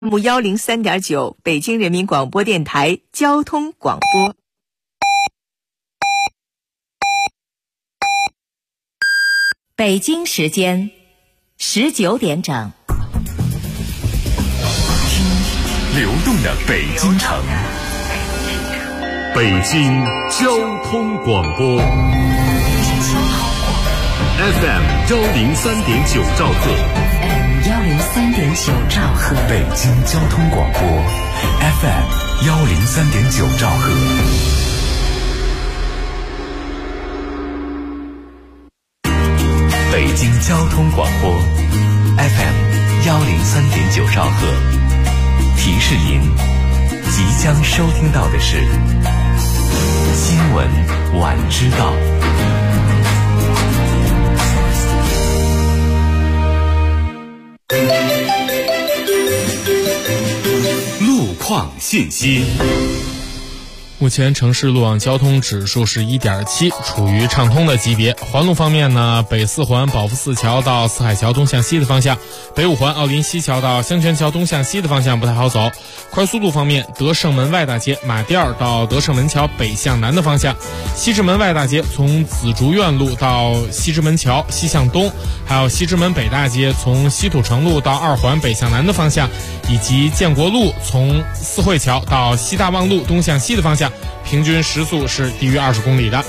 103.9北京人民广播电台交通广播。北京时间19点整。 流动的北京城，北京交通广播 FM 103.9兆赫 103.9兆赫， 北京交通广播 FM 103.9兆赫。北京交通广播 FM 103.9兆赫。提示您，即将收听到的是新闻晚知道。路况信息。 目前城市路网交通指数是 1.7， 处于畅通的级别。环路方面呢，北四环保福寺桥到四海桥东向西的方向，北五环奥林西桥到香泉桥东向西的方向不太好走。快速路方面，德胜门外大街马甸到德胜门桥北向南的方向，西直门外大街从紫竹院路到西直门桥西向东，还有西直门北大街从西土城路到二环北向南的方向，以及建国路从四惠桥到西大望路东向西的方向，平均时速是低于20公里的。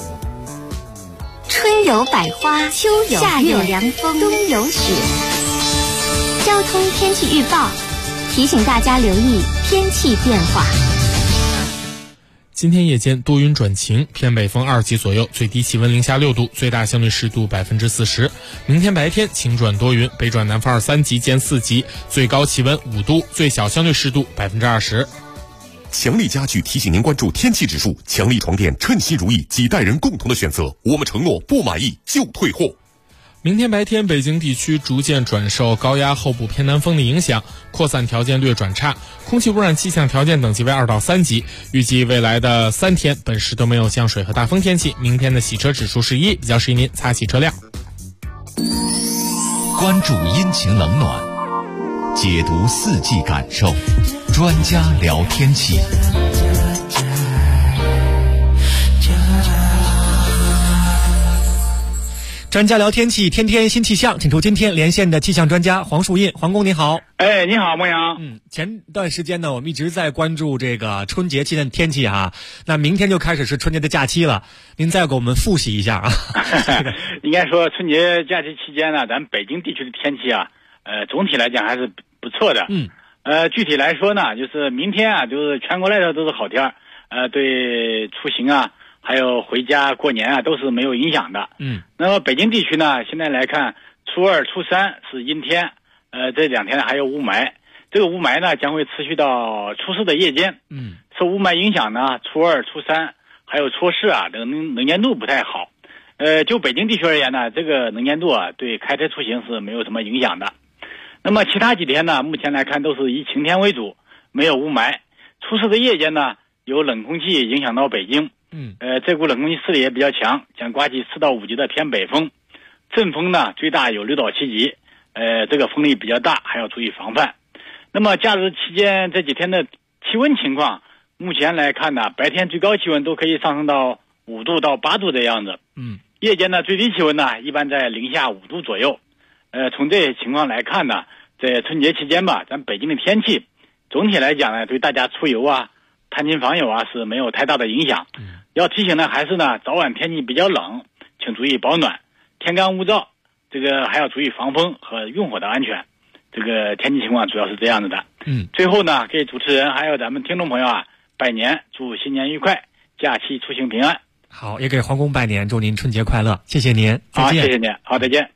春有百花，秋有夏有凉风，冬有雪。交通天气预报提醒大家留意天气变化。 今天夜间多云转晴，偏北风2级左右，最低气温零下6度，最大相对湿度40%。明天白天晴转多云，北转南风3级见4级，最高气温5度，最小相对湿度20%。 强力家具提醒您关注天气指数，强力床垫称心如意，几代人共同的选择，我们承诺不满意就退货。 明天白天，北京地区逐渐转受高压后部偏南风的影响，扩散条件略转差，空气污染气象条件等级为2到3级。预计未来的3天，本市都没有降水和大风天气。明天的洗车指数是1，比较适宜您擦洗车辆。 关注阴晴冷暖，解读四季感受，专家聊天气。 专家聊天气，天天新气象，请出今天连线的气象专家黄树印。黄工你好。 你好，孟阳。 前段时间呢，我们一直在关注这个春节期间的天气哈。那明天就开始是春节的假期了，您再给我们复习一下啊。 应该说春节假期期间呢，咱北京地区的天气啊，总体来讲还是不错的。具体来说呢，就是明天啊，就是全国来说都是好天，对出行啊，还有回家过年啊，都是没有影响的。那么北京地区呢，现在来看，初二、初三是阴天，这2天还有雾霾。这个雾霾呢，将会持续到初4的夜间。受雾霾影响呢，初二、初三还有初4啊，这个能见度不太好。就北京地区而言呢，这个能见度啊，对开车出行是没有什么影响的。那么其他几天呢，目前来看都是以晴天为主，没有雾霾。初4的夜间呢，有冷空气影响到北京。这股冷空气势力也比较强，将刮起4到5级的偏北风，阵风呢最大有6到7级，这个风力比较大，还要注意防范。那么假日期间这几天的气温情况，目前来看呢，白天最高气温都可以上升到5度到8度的样子。夜间呢最低气温呢一般在零下5度左右。从这些情况来看呢，在春节期间吧，咱北京的天气总体来讲呢，对大家出游啊、探亲访友啊是没有太大的影响。要提醒呢，还是呢早晚天气比较冷，请注意保暖，天干物燥，这个还要注意防风和用火的安全。这个天气情况主要是这样子的。最后呢，给主持人还有咱们听众朋友啊拜年，祝新年愉快，假期出行平安。 好，也给黄工拜年，祝您春节快乐，谢谢您，再见。 好，谢谢您，好，再见。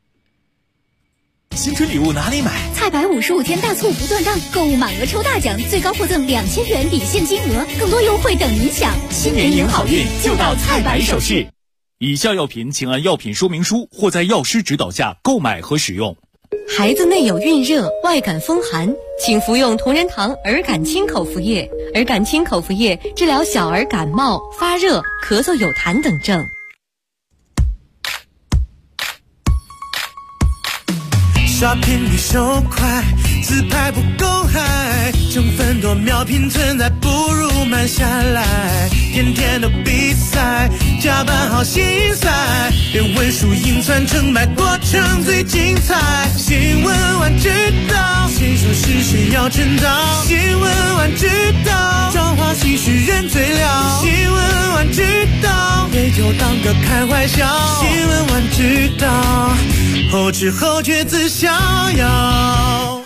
新春礼物哪里买？ 菜百55天大促不断档，购物满额抽大奖，最高获赠2000元抵现金额，更多优惠等您享。 新年迎好运，就到菜百首饰。 以下药品请按药品说明书或在药师指导下购买和使用。 孩子内有孕热、外感风寒，请服用同仁堂儿感清口服液。儿感清口服液治疗小儿感冒、发热、咳嗽有痰等症。 照片比手快，自拍不公开，成分多秒拼存在，不如慢下来。天天的比赛，加班好心塞，别问输赢算成败，过程最精彩。新闻晚知道，谁说是谁要趁早？新闻晚知道，朝花夕拾人最了。新闻晚知道，也就当个开玩笑。新闻晚知道，后知后觉自逍遥。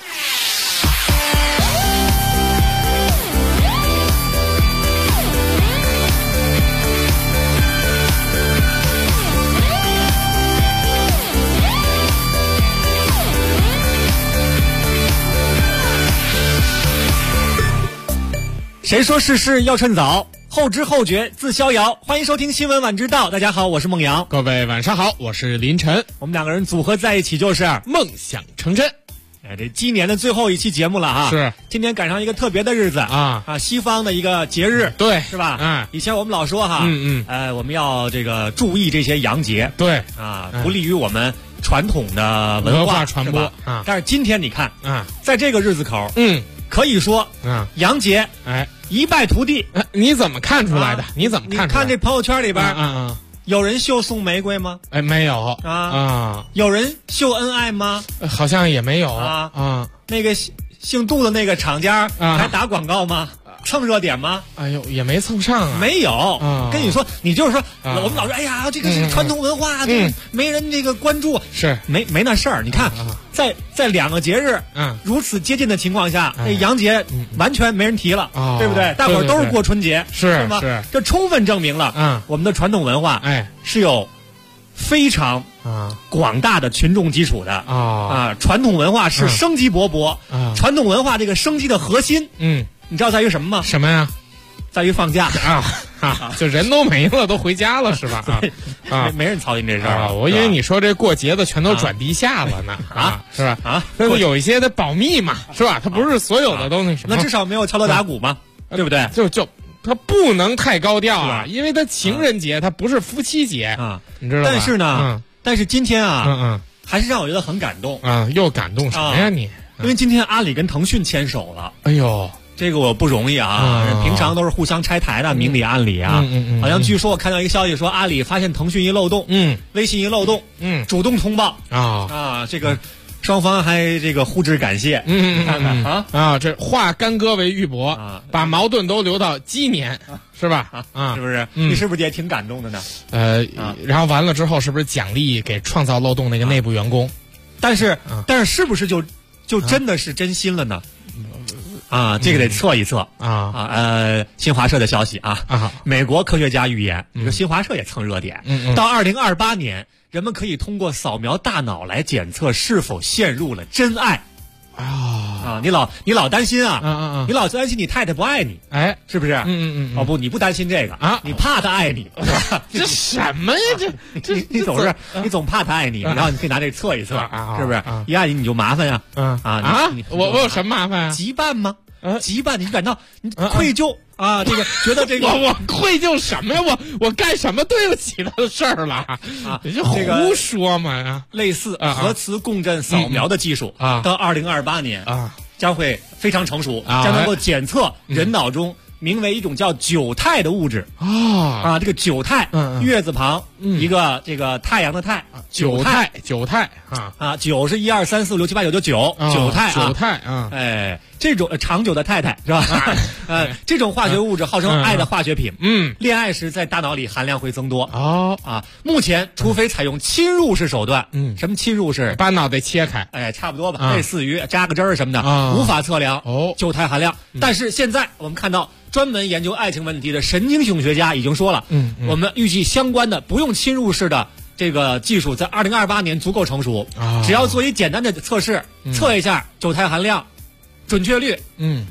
谁说事事要趁早？后知后觉自逍遥。欢迎收听新闻晚知道。大家好，我是孟阳。 各位晚上好，我是林晨。 我们两个人组合在一起就是梦想成真。 这今年的最后一期节目了哈。 是。 今天赶上一个特别的日子啊，西方的一个节日。 对。 是吧？ 嗯。 以前我们老说哈，我们要这个注意这些洋节。 对。 啊，不利于我们传统的文化传播啊。 但是今天你看，在这个日子口，可以说，洋节，一败涂地。 你怎么看出来的？你怎么看出来的？ 你看这朋友圈里边，有人秀送玫瑰吗？ 没有有人秀恩爱吗？ 好像也没有啊。 那个姓杜的那个厂家还打广告吗？蹭热点吗？ 哎呦，也没蹭上啊。 没有。跟你说，你就是说，我们老说，哎呀，这个是传统文化，这没人这个关注， 是没那事儿。你看，在两个节日如此接近的情况下，这洋节完全没人提了，对不对？大伙儿都是过春节，是吗？这充分证明了，我们的传统文化是有非常广大的群众基础的传统文化是生机勃勃，传统文化这个生机的核心，你知道在于什么吗？ 什么呀？ 在于放假就人都没了，都回家了是吧？ 没人操心这事儿我以为你说这过节的全都转地下了呢是吧？那有一些得保密嘛，是吧？他不是所有的都那什么， 那至少没有敲锣打鼓嘛，对不对？ 就他不能太高调啊，因为他情人节，他不是夫妻节你知道吧？ 但是今天还是让我觉得很感动又感动什么呀你？ 因为今天阿里跟腾讯牵手了， 哎呦， 这个我不容易平常都是互相拆台的，明里暗里好像据说我看到一个消息说，阿里发现腾讯一漏洞，微信一漏洞，主动通报这个双方还这个互致感谢，看看这化干戈为玉帛把矛盾都留到鸡年，是吧？ 是不是？你是不是也挺感动的呢？ 然后完了之后，是不是奖励给创造漏洞那个内部员工？ 但是是不是就真的是真心了呢？这个得测一测新华社的消息美国科学家预言，你说新华社也蹭热点，到2028年，人们可以通过扫描大脑来检测是否陷入了真爱。你老担心你老担心你太太不爱你，是不是？不，你不担心这个你怕她爱你，是吧？ 这什么呀？ 你总怕她爱你，然后你可以拿这测一测，是不是？一爱你就麻烦呀， 我有什么麻烦啊？ 羁绊吗？羁绊，你感到你愧疚这个觉得这个我愧疚什么呀？我干什么对不起他的事儿了你就胡说嘛类似核磁共振扫描的技术到2028年将会非常成熟，将能够检测人脑中名为一种叫九态的物质这个九态月字旁一个这个太阳的太，九态九是1、2、3、4、5、6、7、8、9就九态这种长久的太太是吧？这种化学物质号称爱的化学品。恋爱时在大脑里含量会增多。目前除非采用侵入式手段，什么侵入式？ 把脑袋切开， 差不多吧，类似于扎个针儿什么的，无法测量九态含量。但是现在我们看到，专门研究爱情问题的神经学家已经说了，我们预计相关的不用侵入式的这个技术在2028年足够成熟，只要做一简单的测试，测一下九态含量。准确率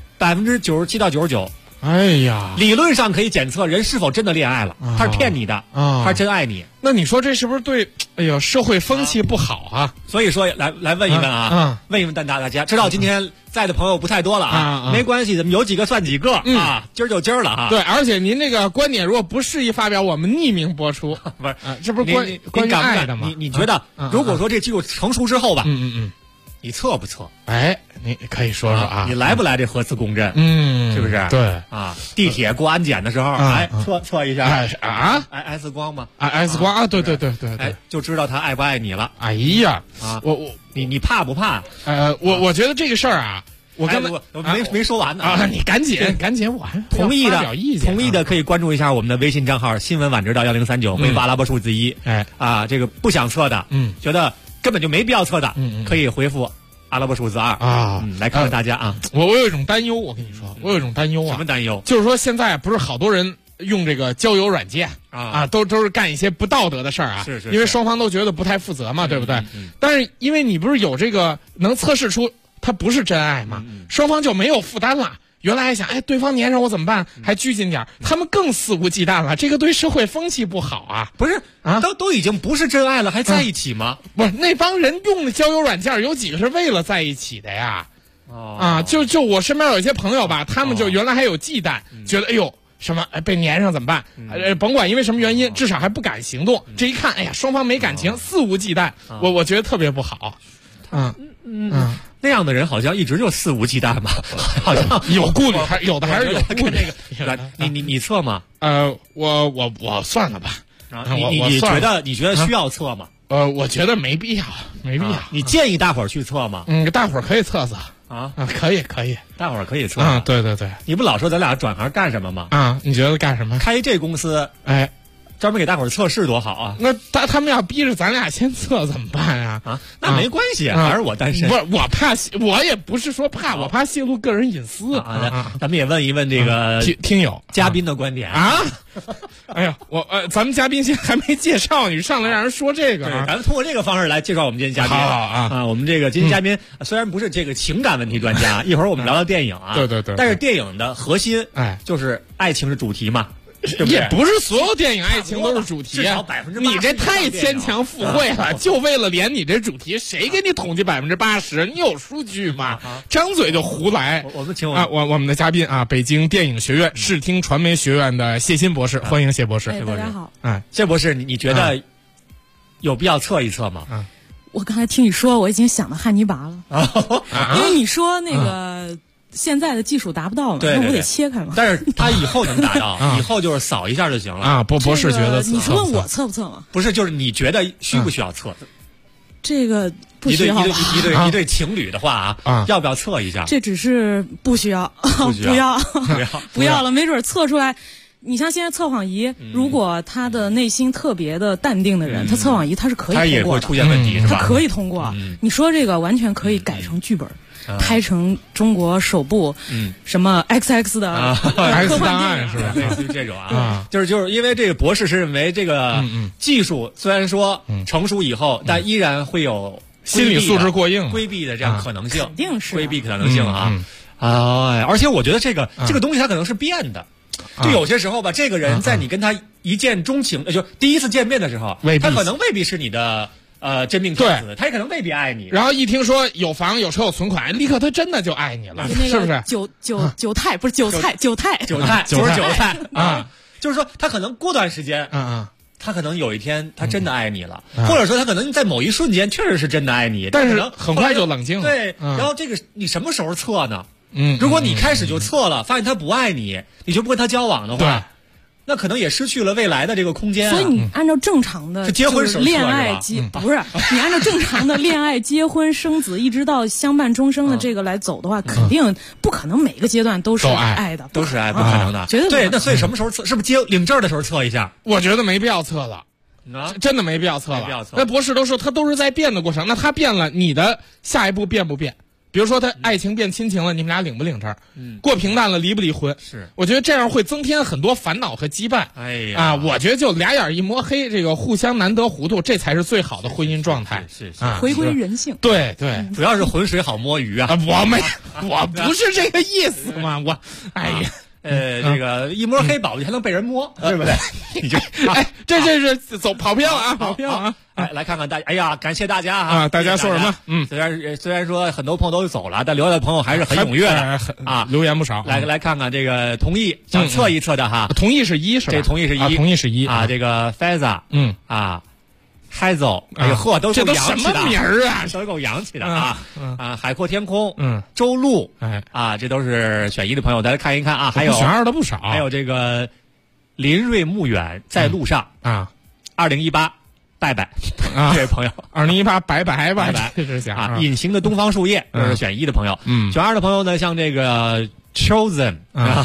，97%到99%。 哎呀， 理论上可以检测人是否真的恋爱了，他是骗你的，他是真爱你。 那你说这是不是对？哎呦，社会风气不好所以说来问一问问一问大家，知道今天在的朋友不太多了没关系，咱们有几个算几个今儿就今儿了对，而且您这个观点如果不适宜发表，我们匿名播出。 不是， 这不是关于爱的吗？ 你觉得，如果说这技术成熟之后吧， 你测不测？ 哎，你可以说说啊， 你来不来这核磁共振？是不是？ 对啊，地铁过安检的时候，测一下，X 光吗 ？X 光啊，对， 就知道他爱不爱你了。 哎呀， 你怕不怕？ 我觉得这个事儿啊。我没说完呢啊！你赶紧完。 同意的可以关注一下我们的微信账号新闻晚知道1039，回复阿拉伯数字1。这个不想测的，觉得根本就没必要测的，可以回复阿拉伯数字2啊。来看看大家啊， 我有一种担忧，我跟你说，我有一种担忧啊。 什么担忧？ 就是说现在不是好多人用这个交友软件都是干一些不道德的事儿啊， 是因为双方都觉得不太负责嘛，对不对？但是因为你不是有这个能测试出他不是真爱嘛，双方就没有负担了。原来还想，对方粘上我怎么办？还拘谨点，他们更肆无忌惮了，这个对社会风气不好啊！ 不是啊，都已经不是真爱了，还在一起吗？ 不是，那帮人用的交友软件有几个是为了在一起的呀？就我身边有一些朋友吧，他们就原来还有忌惮，觉得哎呦什么被粘上怎么办？甭管因为什么原因，至少还不敢行动。这一看，哎呀，双方没感情，肆无忌惮，我觉得特别不好。 那样的人好像一直就肆无忌惮嘛，好像有顾虑，有的还是有顾虑。 你测吗？ 我算了吧。 你觉得需要测吗？ 我觉得没必要。 你建议大伙儿去测吗？ 大伙儿可以测测可以， 大伙儿可以测对。 你不老说咱俩转行干什么吗？ 你觉得干什么？ 开这公司，专门给大伙儿测试多好啊！ 那他们要逼着咱俩先测怎么办呀？ 那没关系，反正我单身。 不是我怕，我也不是说怕，我怕泄露个人隐私咱们也问一问这个听友嘉宾的观点啊！哎呀，咱们嘉宾现在还没介绍，你上来让人说这个咱们通过这个方式来介绍我们今天嘉宾好我们这个今天嘉宾虽然不是这个情感问题专家，一会儿我们聊聊电影啊， 对， 但是电影的核心就是爱情是主题嘛。 也不是所有电影爱情都是主题啊，你这太牵强附会了，就为了连你这主题，谁给你统计80%？你有数据吗？张嘴就胡来。 我们请我们的嘉宾北京电影学院视听传媒学院的谢欣博士，欢迎谢博士。 大家好。 谢博士，你觉得有必要测一测吗？ 我刚才听你说，我已经想到汉尼拔了，因为你说那个。现在的技术达不到嘛，那我得切开嘛。 但是他以后能达到，以后就是扫一下就行了博士觉得你说我测不测嘛？ 不是，就是你觉得需不需要测？ 这个不需要。 一对情侣的话要不要测一下？ 这只是不需要，不要了，没准测出来。你像现在测谎仪，如果他的内心特别的淡定的人，他测谎仪他是可以通过的，他也会出现问题，是吧？ 他可以通过。你说这个完全可以改成剧本。拍成中国首部什么 XX 的科幻电影是吧？ 类似于这种就是因为这个博士是认为这个技术虽然说成熟以后，但依然会有心理素质过硬规避的这样可能性， 肯定是规避可能性而且我觉得这个东西它可能是变的。就有些时候吧，这个人在你跟他一见钟情，就第一次见面的时候，他可能未必是你的。真命天子，他也可能未必爱你。 然后一听说有房有车有存款，立刻他真的就爱你了，是不是？ 韭菜不是韭菜，韭菜就是韭菜就是说他可能过段时间，他可能有一天他真的爱你了，或者说他可能在某一瞬间确实是真的爱你， 但是很快就冷静了。 对，然后这个你什么时候测呢？如果你开始就测了，发现他不爱你，你就不跟他交往的话。那可能也失去了未来的这个空间所以你按照正常的结婚恋爱不是你按照正常的恋爱、结婚、生子，一直到相伴终生的这个来走的话，肯定不可能每个阶段都是爱的， 都是爱，不可能的， 绝对对。那所以什么时候测？是不是领证的时候测一下？ 我觉得没必要测了。真的没必要测了。那博士都说他都是在变的过程，那他变了，你的下一步变不变？比如说他爱情变亲情了，你们俩领不领证？过平淡了，离不离婚？ 是， 我觉得这样会增添很多烦恼和羁绊。 哎呀， 我觉得就俩眼一摸黑，这个互相难得糊涂，这才是最好的婚姻状态。 是回归人性。 对对， 主要是浑水好摸鱼啊！ 我不是这个意思嘛，哎呀。 这个一摸黑宝，你还能被人摸，对不对？你就这是走跑偏了啊，跑偏了啊！ 来看看大家，哎呀，感谢大家啊！大家说什么？ 虽然说很多朋友都走了，但留下的朋友还是很踊跃的啊， 留言不少。 来看看这个同意想测一测的哈， 同意是1是吧？ 这同意是1， 同意是1 啊。这个 Faiza， 嗨走，哎呦呵，都这都洋气的什么名儿啊？ 都够洋气的啊！海阔天空，周路，这都是选一的朋友，大家看一看啊。还有选二的不少， 还有这个林瑞牧远在路上啊，2018拜拜啊，这位朋友 ，2018拜拜吧，这是想啊。隐形的东方树叶，这是选一的朋友，选二的朋友呢，像这个。Chosen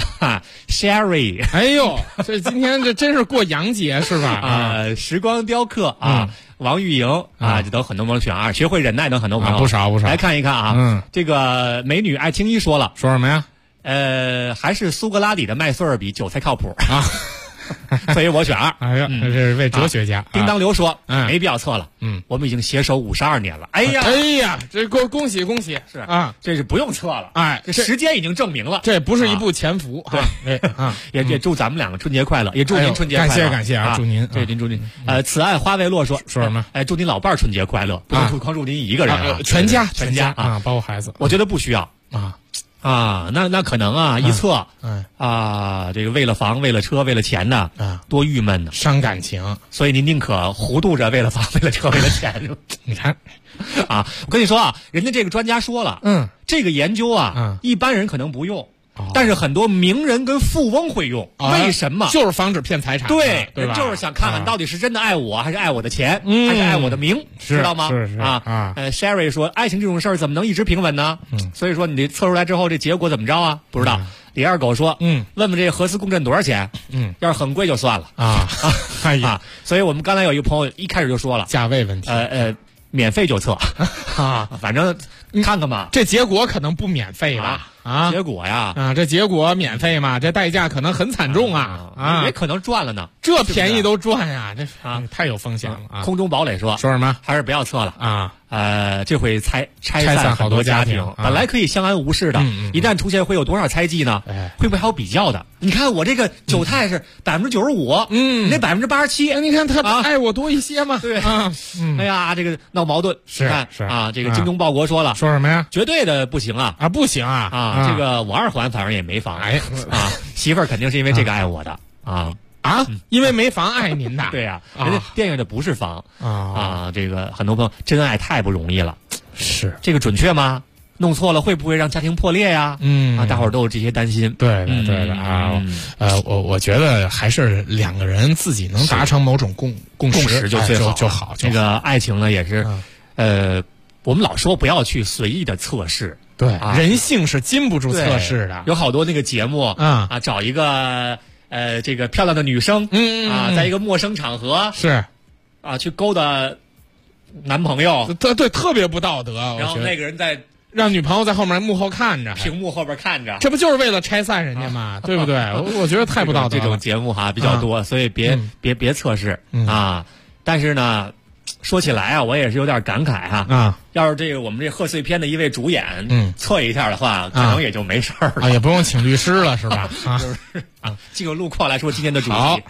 Sherry， 哎呦，这今天这真是过洋节是吧？ 时光雕刻啊，王玉莹啊，这都很多朋友选二，学会忍耐等很多朋友不少。 来看一看啊，这个美女爱青衣说了， 说什么呀？ 还是苏格拉底的麦穗儿比韭菜靠谱啊。所以我选二。 哎呀，这是位哲学家。 叮当流说，没必要测了。我们已经携手52年了。哎呀， 这恭喜是啊，这是不用测了。这时间已经证明了， 这不是一部潜伏。 对也祝咱们两个春节快乐，也祝您春节快乐。 感谢啊，祝您。 对，祝您。此爱花未落说什么？ 祝您老伴儿春节快乐，不能光祝您一个人啊， 全家啊， 包括孩子。 我觉得不需要那可能啊，一测这个为了房、为了车、为了钱呢，多郁闷呢， 伤感情。 所以您宁可糊涂着为了房、为了车、为了钱。 你看我跟你说啊，人家这个专家说了，这个研究一般人可能不用。但是很多名人跟富翁会用，为什么？ 就是防止骗财产， 对吧？ 就是想看看到底是真的爱我，还是爱我的钱，还是爱我的名，知道吗？ 是 Sherry 说，爱情这种事儿怎么能一直平稳呢？所以说你测出来之后，这结果怎么着啊？不知道。李二狗说，问问这核磁共振多少钱？要是很贵就算了所以我们刚才有一个朋友一开始就说了， 价位问题， 免费就测反正看看吧， 这结果可能不免费吧。 结果呀， 这结果免费嘛，这代价可能很惨重也可能赚了呢。 这便宜都赚呀，这太有风险了啊！ 空中堡垒说什么？ 还是不要测了这会拆散好多家庭。本来可以相安无事的，一旦出现会有多少猜忌呢？会不会还有比较的？你看我这个韭菜是95%，你那87%， 你看他爱我多一些嘛？ 对哎呀，这个闹矛盾是这个精忠报国说了， 说什么呀？ 绝对的不行不行这个我二环反正也没房，媳妇儿肯定是因为这个爱我的因为没房爱您的， 对呀，人家电影的不是房这个很多朋友真爱太不容易了， 是这个准确吗？弄错了会不会让家庭破裂呀？大伙儿都有这些担心。 对的我觉得还是两个人自己能达成某种共识就最好就好。 这个爱情呢也是，我们老说不要去随意的测试。 对，人性是经不住测试的。 有好多那个节目找一个这个漂亮的女生在一个陌生场合是去勾搭男朋友， 对，特别不道德。 然后那个人在让女朋友在后面幕后看着， 屏幕后边看着， 这不就是为了拆散人家吗？对不对？我觉得太不道德了。 这种节目比较多，所以别测试但是呢，说起来我也是有点感慨要是这个我们这贺岁片的一位主演测一下的话，可能也就没事儿了也不用请律师了，是吧？ 就是进入路况来说今天的主题。 好，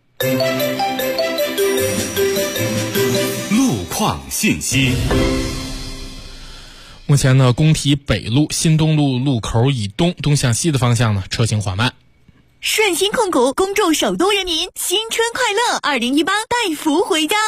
路况信息。 目前呢，工体北路新东路路口以东向西的方向呢，车行缓慢。 顺鑫控股恭祝首都人民新春快乐，2018带福回家。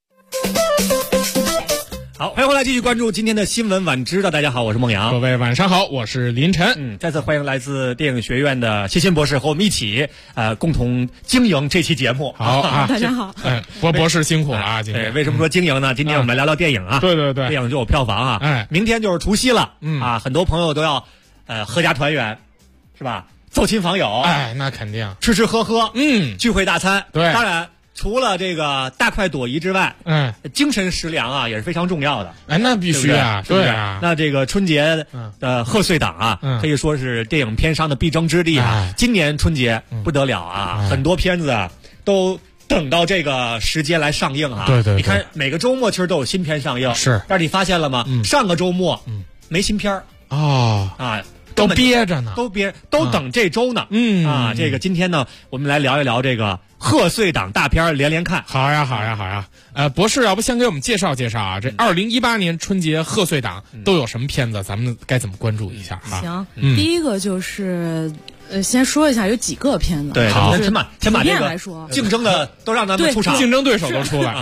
好，欢迎回来继续关注今天的新闻晚知道。大家好，我是孟阳。 各位晚上好，我是林晨。 再次欢迎来自电影学院的谢鑫博士和我们一起共同经营这期节目。 好大家好。 博士辛苦了今天。 为什么说经营呢？今天我们来聊聊电影对， 电影就有票房明天就是除夕了很多朋友都要合家团圆，是吧？走亲访友， 那肯定吃喝喝，聚会大餐。 对， 当然除了这个大快朵颐之外，精神食粮也是非常重要的。 那必须对啊。 那这个春节的贺岁档可以说是电影片商的必争之地今年春节不得了很多片子都等到这个时间来上映对， 你看每个周末其实都有新片上映， 是。 但是你发现了吗？上个周末没新片都憋着呢， 都等这周呢。这个今天呢，我们来聊一聊这个贺岁档大片连连看。 好呀。博士，要不先给我们介绍介绍这2018年春节贺岁档都有什么片子，咱们该怎么关注一下行，第一个就是先说一下有几个片子。 对， 好， 先把这个来说， 竞争的都让咱们出场， 竞争对手都出来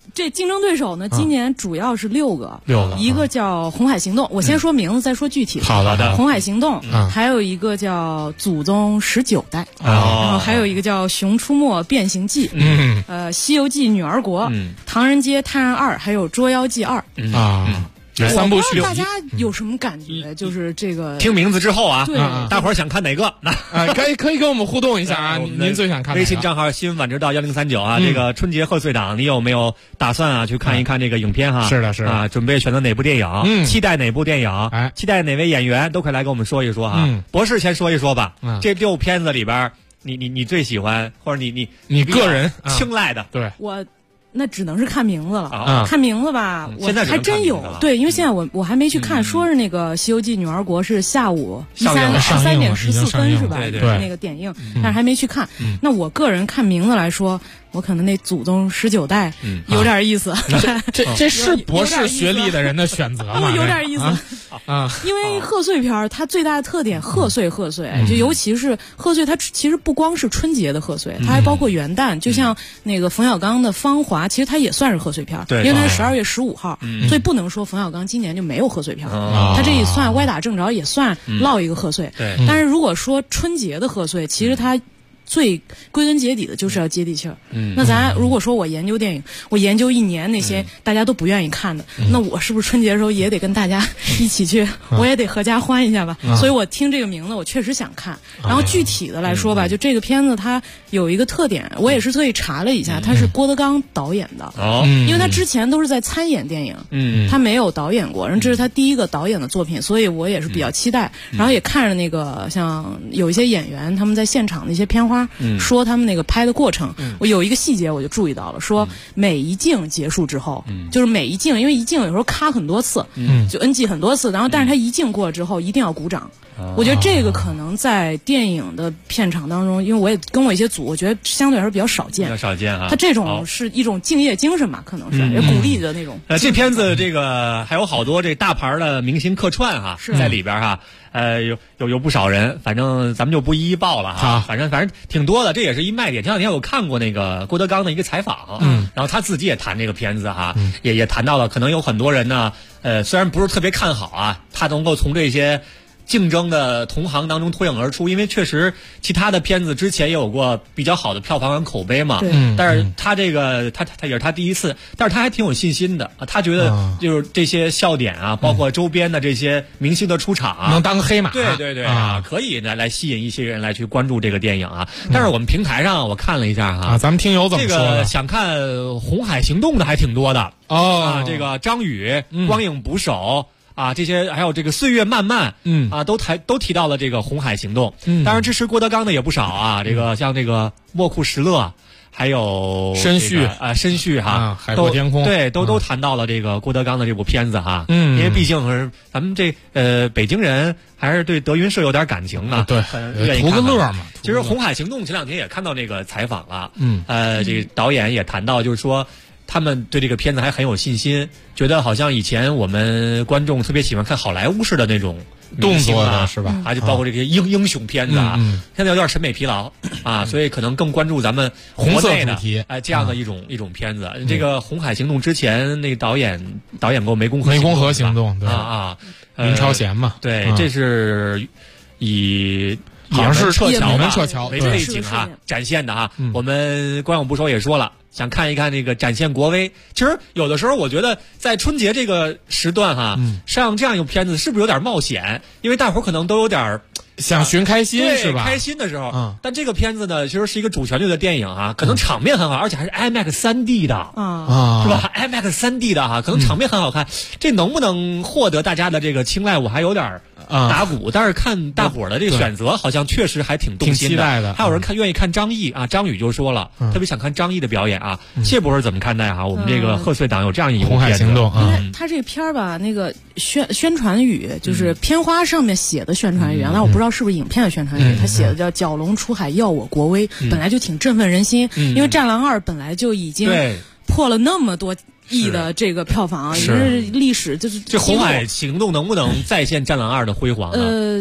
这竞争对手呢，今年主要是6个，一个叫《红海行动》，我先说名字再说具体的。 好的， 《红海行动》，还有一个叫《祖宗19代》，然后还有一个叫《熊出没变形记》，西游记女儿国，唐人街探案2，还有捉妖记2啊。 3部曲， 大家有什么感觉？就是这个听名字之后啊，大伙儿想看哪个？ 可以跟我们互动一下啊！您最想看微信账号新闻晚知道1039啊，这个春节贺岁档，你有没有打算啊去看一看这个影片哈？ 是的，是啊，准备选择哪部电影？期待哪部电影？期待哪位演员？都快来跟我们说一说哈。博士先说一说吧，这6部片子里边，你最喜欢或者你个人青睐的？ 对， 我。那只能是看名字了，看名字吧，我还真有对，因为现在我还没去看，说是那个《西游记女儿国》是下午13点14分是吧？ 对， 那个点映，但是还没去看。那我个人看名字来说，我可能那祖宗19代有点意思。 这是博士学历的人的选择吗？ 有点意思啊，因为贺岁片它最大的特点贺岁，就尤其是贺岁，它其实不光是春节的贺岁，它还包括元旦，就像那个冯小刚的《芳华》。其实它也算是贺岁片，因为它是12月15号，所以不能说冯小刚今年就没有贺岁片。他这一算歪打正着，也算落一个贺岁。但是如果说春节的贺岁，其实它最归根结底的就是要接地气儿。那咱如果说我研究电影，我研究1年那些大家都不愿意看的，那我是不是春节的时候也得跟大家一起去，我也得合家欢一下吧？所以我听这个名字，我确实想看。然后具体的来说吧，就这个片子它有一个特点，我也是特意查了一下，它是郭德纲导演的，因为他之前都是在参演电影，他没有导演过，然后这是他第一个导演的作品，所以我也是比较期待。然后也看着那个像有一些演员他们在现场的一些片花。说他们那个拍的过程，我有一个细节我就注意到了，说每一镜结束之后，就是每一镜，因为一镜有时候咔很多次，就 NG 很多次，然后但是他一镜过了之后一定要鼓掌。我觉得这个可能在电影的片场当中，因为我也跟我一些组，我觉得相对来说比较少见。 啊！ 他这种是一种敬业精神吧，可能是也鼓励的那种。 这片子这个还有好多这大牌的明星客串哈，在里边哈。有不少人，反正咱们就不一一报了哈。反正挺多的，这也是一卖点。前两天我看过那个郭德纲的一个采访，然后他自己也谈这个片子哈，也谈到了，可能有很多人呢，虽然不是特别看好啊，他能够从这些竞争的同行当中脱颖而出，因为确实其他的片子之前也有过比较好的票房跟口碑嘛。但是他这个他也是他第一次，但是他还挺有信心的。他觉得就是这些笑点啊，包括周边的这些明星的出场啊， 能当个黑马。 对啊，可以呢来吸引一些人来去关注这个电影啊。但是我们平台上我看了一下哈， 咱们听友怎么说的？ 这个想看《红海行动》的还挺多的这个张宇、光影捕手。这些还有这个岁月漫漫，都提到了这个红海行动。当然支持郭德纲的也不少啊，这个像这个卧库石乐，还有申旭哈， 海阔天空， 对，都谈到了这个郭德纲的这部片子哈。因为毕竟是咱们这北京人还是对德云社有点感情啊， 对，图个乐嘛。 其实红海行动前两天也看到那个采访了，这个导演也谈到，就是说。他们对这个片子还很有信心，觉得好像以前我们观众特别喜欢看好莱坞式的那种动作的是吧？ 就包括这些英雄片子啊，现在有点审美疲劳所以可能更关注咱们红色主题这样的一种片子。这个《红海行动》之前那个导演过《湄公河行动》林超贤嘛， 对，这是以。 好像是撤侨为背景展现的我们光影捕手也说了，想看一看这个展现国威。其实有的时候我觉得在春节这个时段上这样一个片子是不是有点冒险？因为大伙儿可能都有点想寻开心是吧？ 开心的时候，但这个片子呢，其实是一个主旋律的电影可能场面很好，而且还是 IMAX 3D 的是吧 ？IMAX 3D 的可能场面很好看，这能不能获得大家的这个青睐？我还有点打鼓，但是看大伙儿的这个选择，好像确实还挺动心的。 挺期待的。 还有人愿意看张译张宇就说了，特别想看张译的表演谢博士怎么看待我们这个贺岁档有这样一部红海行动他这个片儿吧，那个宣传语就是片花上面写的宣传语，那我不知道是不是影片的宣传语，他写的叫“蛟龙出海耀我国威”，本来就挺振奋人心，因为《战狼2》本来就已经破了那么多亿的这个票房也是历史就是。 这红海行动能不能再现《战狼2》的辉煌呢？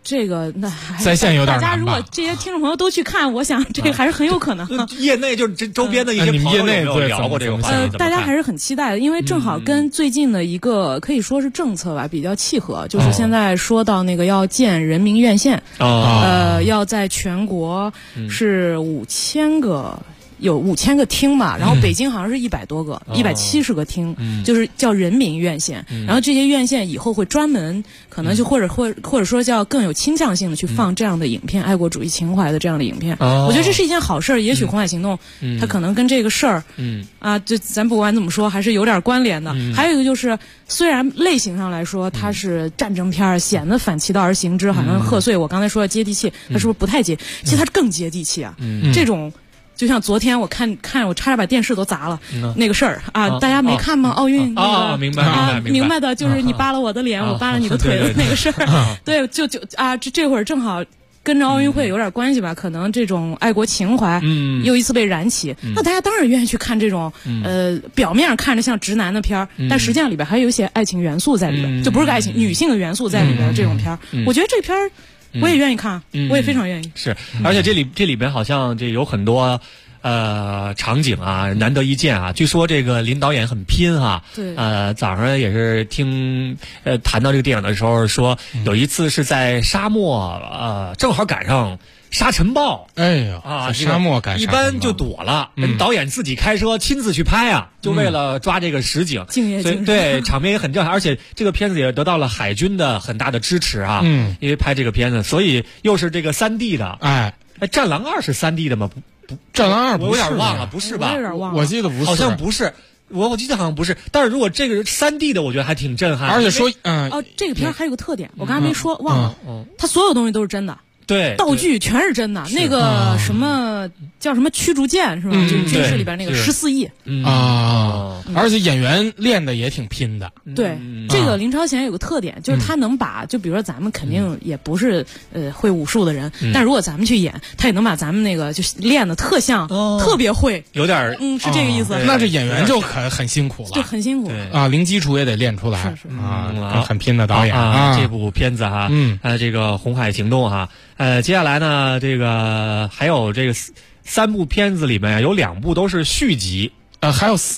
这个那在线有点难吧。大家如果这些听众朋友都去看，我想这个还是很有可能。 业内就是这周边的一些朋友有没有聊过这个话题？ 大家还是很期待的，因为正好跟最近的一个可以说是政策吧比较契合，就是现在说到那个要建人民院线，要在全国是5000个。有5000个厅吧，然后北京好像是100多个，170个厅，就是叫人民院线。然后这些院线以后会专门可能就或者说叫更有倾向性的去放这样的影片，爱国主义情怀的这样的影片。我觉得这是一件好事儿。也许红海行动，它可能跟这个事儿，就咱不管怎么说，还是有点关联的。还有一个就是，虽然类型上来说它是战争片，显得反其道而行之，好像贺岁我刚才说的接地气，它是不是不太接？其实它更接地气啊，这种。就像昨天我看我差点把电视都砸了，那个事儿啊，大家没看吗？奥运那个明白的，就是你扒了我的脸，我扒了你的腿的那个事儿。对，这会儿正好跟着奥运会有点关系吧，可能这种爱国情怀又一次被燃起，那大家当然愿意去看这种表面上看着像直男的片儿，但实际上里边还有一些爱情元素在里边，就不是爱情女性的元素在里边这种片儿，我觉得这片儿。我也愿意看，我也非常愿意。 是，而且这里边好像这有很多场景啊，难得一见啊。据说这个林导演很拼哈。 对。 早上也是听谈到这个电影的时候说，有一次是在沙漠正好赶上沙尘暴。 哎呀沙漠赶上一般就躲了，导演自己开车亲自去拍啊，就为了抓这个实景。所以对场面也很震撼，而且这个片子也得到了海军的很大的支持啊。因为拍这个片子，所以又是这个3D 的。战狼2是3D 的吗？不， 战狼2 我有点忘了，不是吧？ 我有点忘了， 我记得不是， 好像不是。我记得好像不是，但是如果这个3D 的，我觉得还挺震撼。 而且说， 这个片还有个特点，我刚才没说，忘了，它所有东西都是真的。 对， 道具全是真的。那个什么叫什么驱逐舰是吧？就是军事里边那个14亿而且演员练的也挺拼的。 对，这个林超贤有个特点，就是他能把，就比如说咱们肯定也不是会武术的人，但如果咱们去演，他也能把咱们那个就练的特像，特别会， 有点是这个意思。 那这演员就很辛苦了， 就很辛苦啊，零基础也得练出来很拼的导演这部片子哈，这个红海行动哈。接下来呢，这个还有这个3部片子里面有2部都是续集， 还有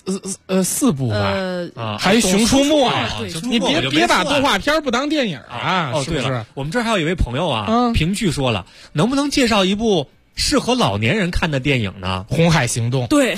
4部吧，还有《熊出没》呀，你别把动画片不当电影啊！ 哦，对了，我们这儿还有一位朋友啊，评剧说了，能不能介绍一部适合老年人看的电影呢？ 《红海行动》 对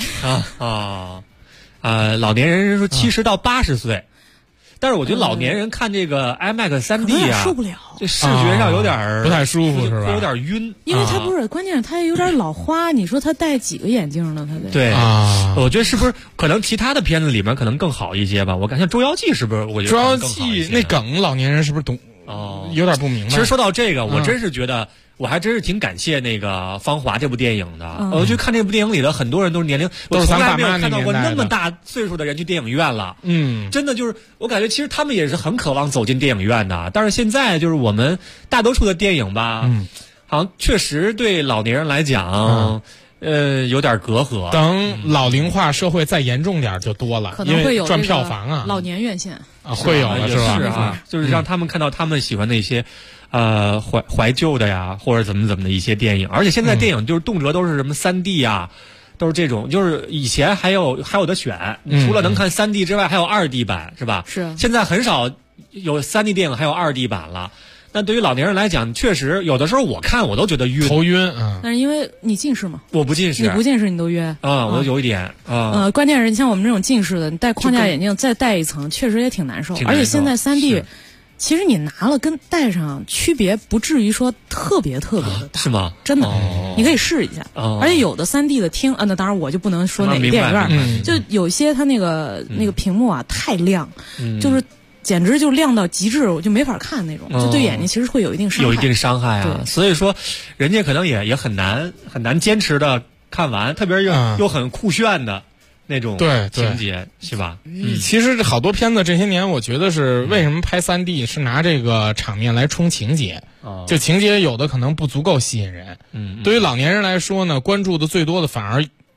老年人说70到80岁。但是我觉得老年人看这个 IMAX 3D 啊， 受不了， 这视觉上有点不太舒服，是吧？ 有点晕， 因为他不是关键，他也有点老花。你说他戴几个眼镜呢？他得对我觉得是不是可能其他的片子里面可能更好一些吧？我感觉《捉妖记》是不是？我觉得捉妖记那梗，老年人是不是懂？有点不明白。 其实说到这个，我真是觉得。我还真是挺感谢那个《芳华》这部电影的。我去看这部电影里的很多人都是年龄，我从来没有看到过那么大岁数的人去电影院了。真的就是我感觉其实他们也是很渴望走进电影院的。但是现在就是我们大多数的电影吧，好像确实对老年人来讲，有点隔阂。 等老龄化社会再严重点就多了， 可能会有赚票房啊， 老年院线会有的是吧？ 是啊，就是让他们看到他们喜欢的一些。怀旧的呀，或者怎么的一些电影，而且现在电影就是动辄都是什么3D 啊，都是这种，就是以前还有的选，除了能看3D 之外，还有2D 版，是吧？ 是。 现在很少有3D 电影还有2D 版了。那对于老年人来讲，确实有的时候我看我都觉得晕， 头晕。 但是因为你近视嘛， 我不近视， 你不近视你都晕我有一点关键是你像我们这种近视的，你戴框架眼镜再戴一层，确实也挺难受。而且现在3D。其实你拿了跟戴上区别不至于说特别的大， 是吗？ 真的，你可以试一下。而且有的3D 的厅那当然我就不能说哪个电影院，就有些它那个屏幕啊太亮，就是简直就亮到极致，我就没法看那种，就对眼睛其实会有一定伤害。 啊，所以说人家可能也很难坚持的看完，特别又很酷炫的。那种情节是吧？ 其实好多片子这些年，我觉得是为什么拍3D 是拿这个场面来冲情节，就情节有的可能不足够吸引人。对于老年人来说呢，关注的最多的反而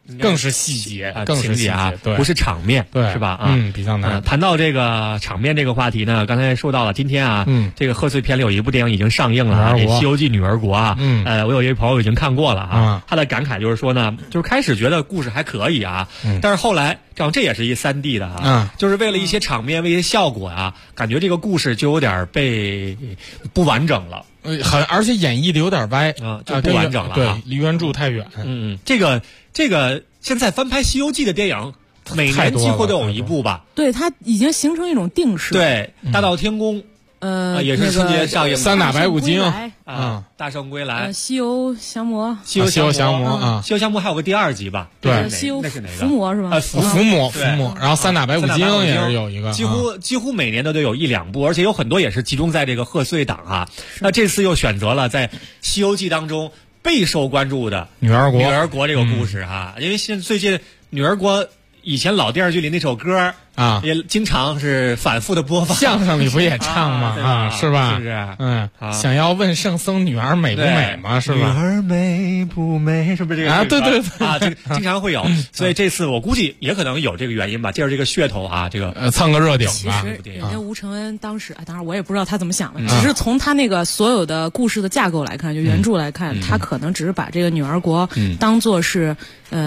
更是细节，更是情节啊， 对， 不是场面， 对， 是吧？ 比较难。 谈到这个场面这个话题呢，刚才说到了，今天啊，这个贺岁片里有一部电影已经上映了，《西游记女儿国》啊，我有一位朋友已经看过了啊，他的感慨就是说呢，就是开始觉得故事还可以啊，但是后来这也是一3D 的啊，就是为了一些场面，为一些效果啊，感觉这个故事就有点被不完整了。 而且演绎的有点歪啊，就不完整了， 对，离原著太远。 这个现在翻拍《西游记》的电影，每年几乎都有一部吧？ 对，它已经形成一种定式。 对，大闹天宫，也是春节上映的。 三打白骨精啊，大圣归来， 西游降魔， 西游降魔啊， 西游降魔还有个第2集吧？ 对， 西游那是哪个？ 伏魔是吧？ 伏魔，然后三打白骨精也是有一个， 几乎每年都得有1-2部，而且有很多也是集中在这个贺岁档啊。那这次又选择了在《西游记》当中备受关注的女儿国这个故事啊，因为最近女儿国以前老电视剧里那首歌啊， 也经常是反复的播放。 相声里不也唱吗？是吧？ 是想要问圣僧女儿美不美吗？是吧？ 女儿美不美？是不是这个啊？对啊，这经常会有。所以这次我估计也可能有这个原因吧，借着这个噱头啊，这个蹭个热点吧。 其实人家吴承恩当时，当然我也不知道他怎么想的，只是从他那个所有的故事的架构来看，就原著来看，他可能只是把这个女儿国当做是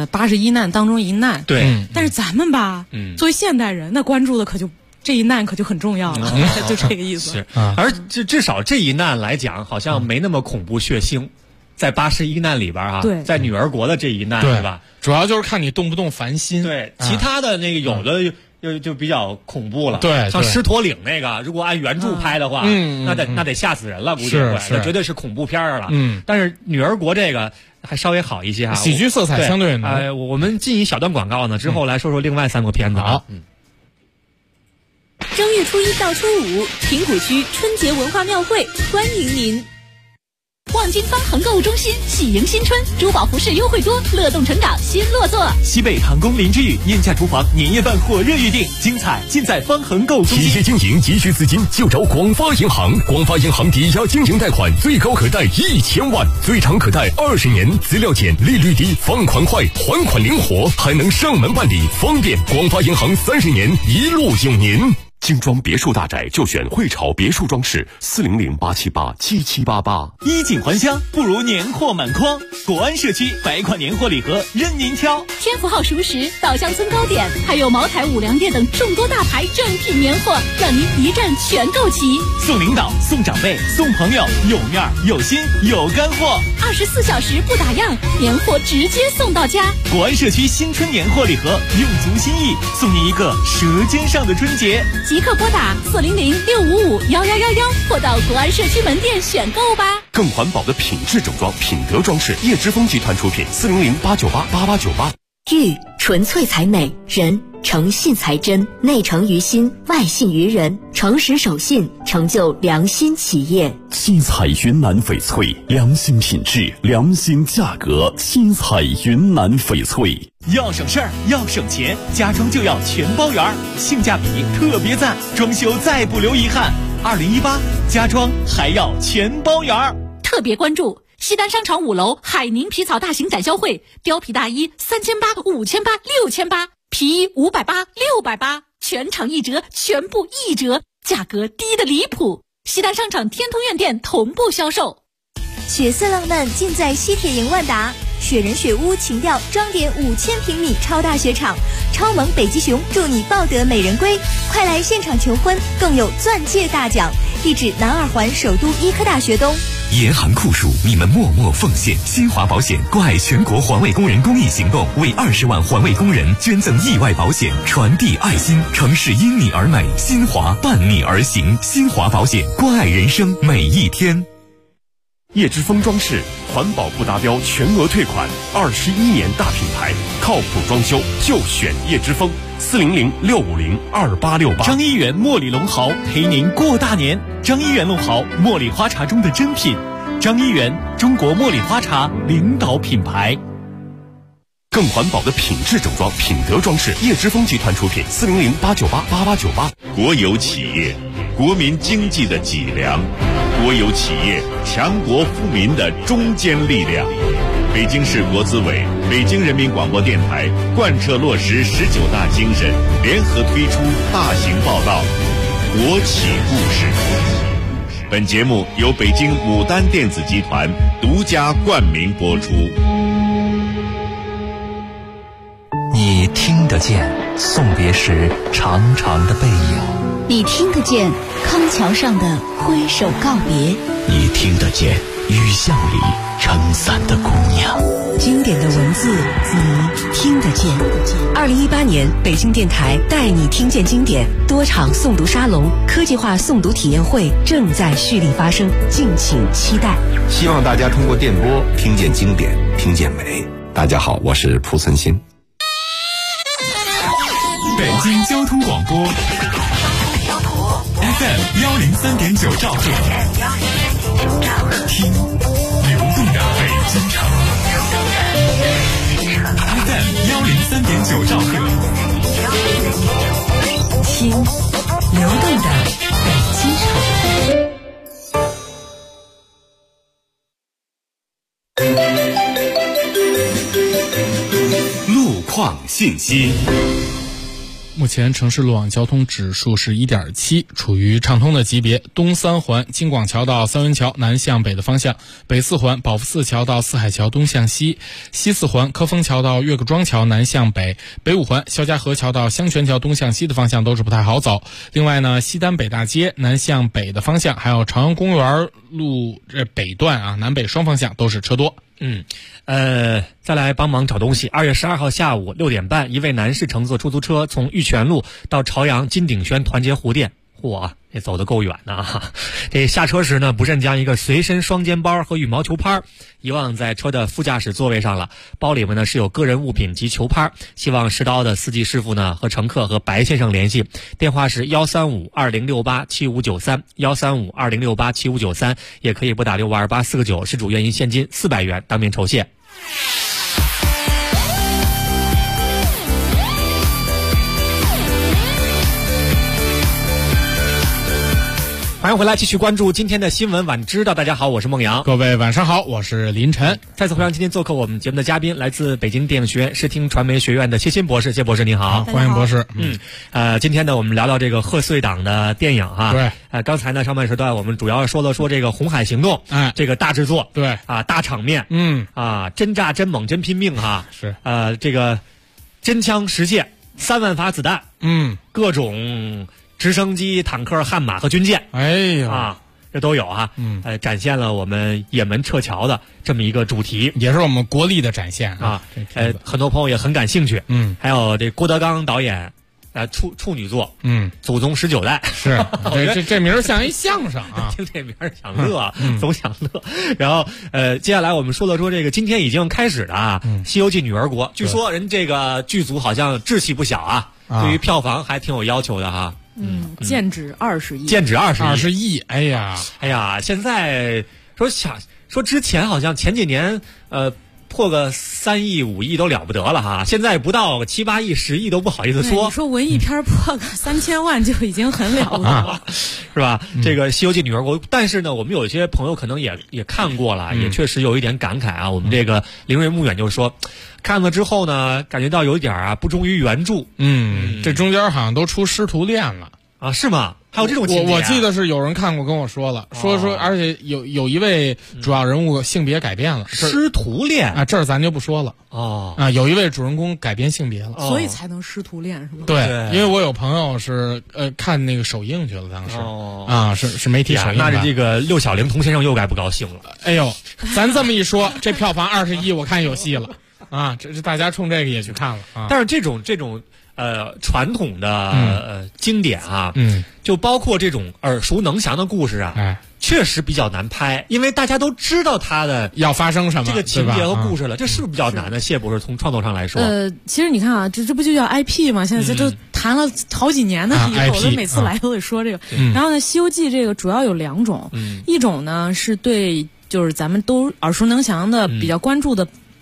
81难当中一难。 对， 但是咱们吧，作为现代人，那关注的可就这一难可就很重要了，就这个意思。 是，而至少这一难来讲，好像没那么恐怖血腥，在81难里边啊，在女儿国的这一难，对吧？ 主要就是看你动不动烦心。 对，其他的那个有的就比较恐怖了。 对， 像狮驼岭那个，如果按原著拍的话，那得吓死人了，估计会，那绝对是恐怖片了。但是女儿国这个还稍微好一些啊， 喜剧色彩相对浓。 我们进一小段广告呢，之后来说说另外3部片子啊。 正月初1到初5，平谷区春节文化庙会欢迎您。望京方恒购物中心喜迎新春，珠宝服饰优惠多，乐动成长新落座。 西北唐宫林之宇燕价厨房年夜饭火热预定，精彩尽在方恒购物中心。 企业经营急需资金，就找广发银行。广发银行抵押经营贷款最高可贷1000万，最长可贷20年，资料简，利率低，放款快，还款灵活，还能上门办理，方便。广发银行30年一路有您。精装别墅大宅就选汇潮别墅装饰，400-878-7788。 衣锦还乡不如年货满筐，国安社区百款年货礼盒任您挑。 天福号熟食、稻香村糕点，还有茅台、五粮液等众多大牌正品年货，让您一站全购齐。 送领导、送长辈、送朋友，有面儿、有心、有干货 ，24小时不打烊，年货直接送到家。 国安社区新春年货礼盒，用足心意，送您一个舌尖上的春节。 即刻拨打400-655-1111，或到国安社区门店选购吧。 更环保的品质整装，品德装饰，叶之峰集团出品，400-898-8898。 玉纯粹才美，人诚信才真，内诚于心，外信于人，诚实守信，成就良心企业。 七彩云南翡翠，良心品质，良心价格。七彩云南翡翠。 要省事儿，要省钱，家装就要全包圆，性价比特别赞，装修再不留遗憾。2018家装还要全包圆。 特别关注西单商场5楼海宁皮草大型展销会，貂皮大衣3800、5800、6800，皮衣580、680，全场1折，全部1折，价格低得离谱。西单商场天通苑店同步销售。 血色浪漫尽在西铁营万达，雪人雪屋情调装点5000平米超大雪场，超萌北极熊祝你抱得美人归，快来现场求婚，更有钻戒大奖。地址南2环首都医科大学东。 严寒酷暑，你们默默奉献。新华保险关爱全国环卫工人公益行动，为20万环卫工人捐赠意外保险，传递爱心。城市因你而美，新华伴你而行。新华保险，关爱人生每一天。 叶之峰装饰，环保不达标全额退款，21年大品牌，靠谱装修就选叶之峰。400-650-2868。 张一元茉莉龙豪陪您过大年。张一元龙豪，茉莉花茶中的珍品。张一元，中国茉莉花茶领导品牌。 更环保的品质整装，品德装饰，叶之峰集团出品，400-898-8898。 国有企业，国民经济的脊梁；国有企业，强国富民的中坚力量。 北京市国资委、北京人民广播电台贯彻落实19大精神，联合推出大型报道《国企故事》。本节目由北京牡丹电子集团独家冠名播出。 你听得见送别时长长的背影， 你听得见康桥上的挥手告别， 你听得见雨巷里撑伞的姑娘。 经典的文字你听得见。2018年北京电台带你听见经典多场诵读沙龙、科技化诵读体验会正在蓄力发生，敬请期待。 希望大家通过电波听见经典，听见美。大家好，我是蒲存昕。 北京交通广播 FM 103.9兆赫，听流动的北京城。FM 103.9兆赫， 听流动的北京城。路况信息。 目前城市路网交通指数是 1.7， 处于畅通的级别。东三环京广桥到三元桥南向北的方向，北四环保福寺桥到四海桥东向西，西四环科丰桥到岳各庄桥南向北，北五环肖家河桥到香泉桥东向西的方向都是不太好走。另外呢，西单北大街南向北的方向，还有朝阳公园路北段啊，南北双方向都是车多。 再来帮忙找东西。2月12号下午6点半，一位男士乘坐出租车从玉泉路到朝阳金鼎轩团结湖店。嚯，这走得够远的啊！这下车时呢，不慎将一个随身双肩包和羽毛球拍遗忘在车的副驾驶座位上了。包里面呢是有个人物品及球拍。希望拾到的司机师傅呢和乘客和白先生联系，电话是135-2068-7593，135-2068-7593，也可以拨打652849，失主愿意现金400元当面酬谢。欢迎回来，继续关注今天的新闻晚知道。大家好，我是孟阳。 各位晚上好，我是林晨。 再次欢迎今天做客我们节目的嘉宾，来自北京电影学院视听传媒学院的谢鑫博士。谢博士您好。 欢迎博士。 今天呢我们聊聊这个贺岁档的电影哈。 对。 刚才呢上半时段我们主要说这个红海行动，这个大制作， 对啊，大场面，真炸真猛真拼命哈。 是。 这个真枪实械，3万发子弹，各种直升机、坦克、悍马和军舰， 哎呀这都有啊。展现了我们也门撤侨的这么一个主题， 也是我们国力的展现啊。 很多朋友也很感兴趣。还有这郭德纲导演处女作，祖宗19代， 是这名儿像一相声啊， 听这名儿想乐，总想乐。然后接下来我们说这个今天已经开始的啊，西游记女儿国，据说人这个剧组好像志气不小啊，对于票房还挺有要求的哈。 剑指20亿， 剑指20 亿。哎呀， 现在说之前好像前几年破个3亿5亿都了不得了哈，现在不到7、8亿10亿都不好意思说。 你说文艺片破个3000万就已经很了不得了， 是吧？这个《西游记女儿国》，但是呢，我们有一些朋友可能也看过了，也确实有一点感慨啊。我们这个林瑞牧远就说，看了之后呢，感觉到有一点不忠于原著。 这中间好像都出师徒恋了啊？是吗？还有这种情节？ 我记得是有人看过跟我说了，说，而且有一位主要人物性别改变了， 师徒恋啊，这儿咱就不说了有一位主人公改变性别了， 所以才能师徒恋是吗？ 对，因为我有朋友是看那个首映去了，当时是媒体首映， 那这个6小龄童先生又该不高兴了。 哎呦，咱这么一说，这票房20亿，我看有戏了啊！这大家冲这个也去看了啊。 但是这种传统的经典啊，就包括这种耳熟能详的故事啊，确实比较难拍，因为大家都知道它的要发生什么这个情节和故事了，这是不是比较难的？谢博士从创作上来说， 其实你看啊，这不就叫 IP 吗？现在这都谈了好几年的以后，我每次来都得说这个。然后呢，《西游记》这个主要有2种，一种呢是对就是咱们都耳熟能详的比较关注的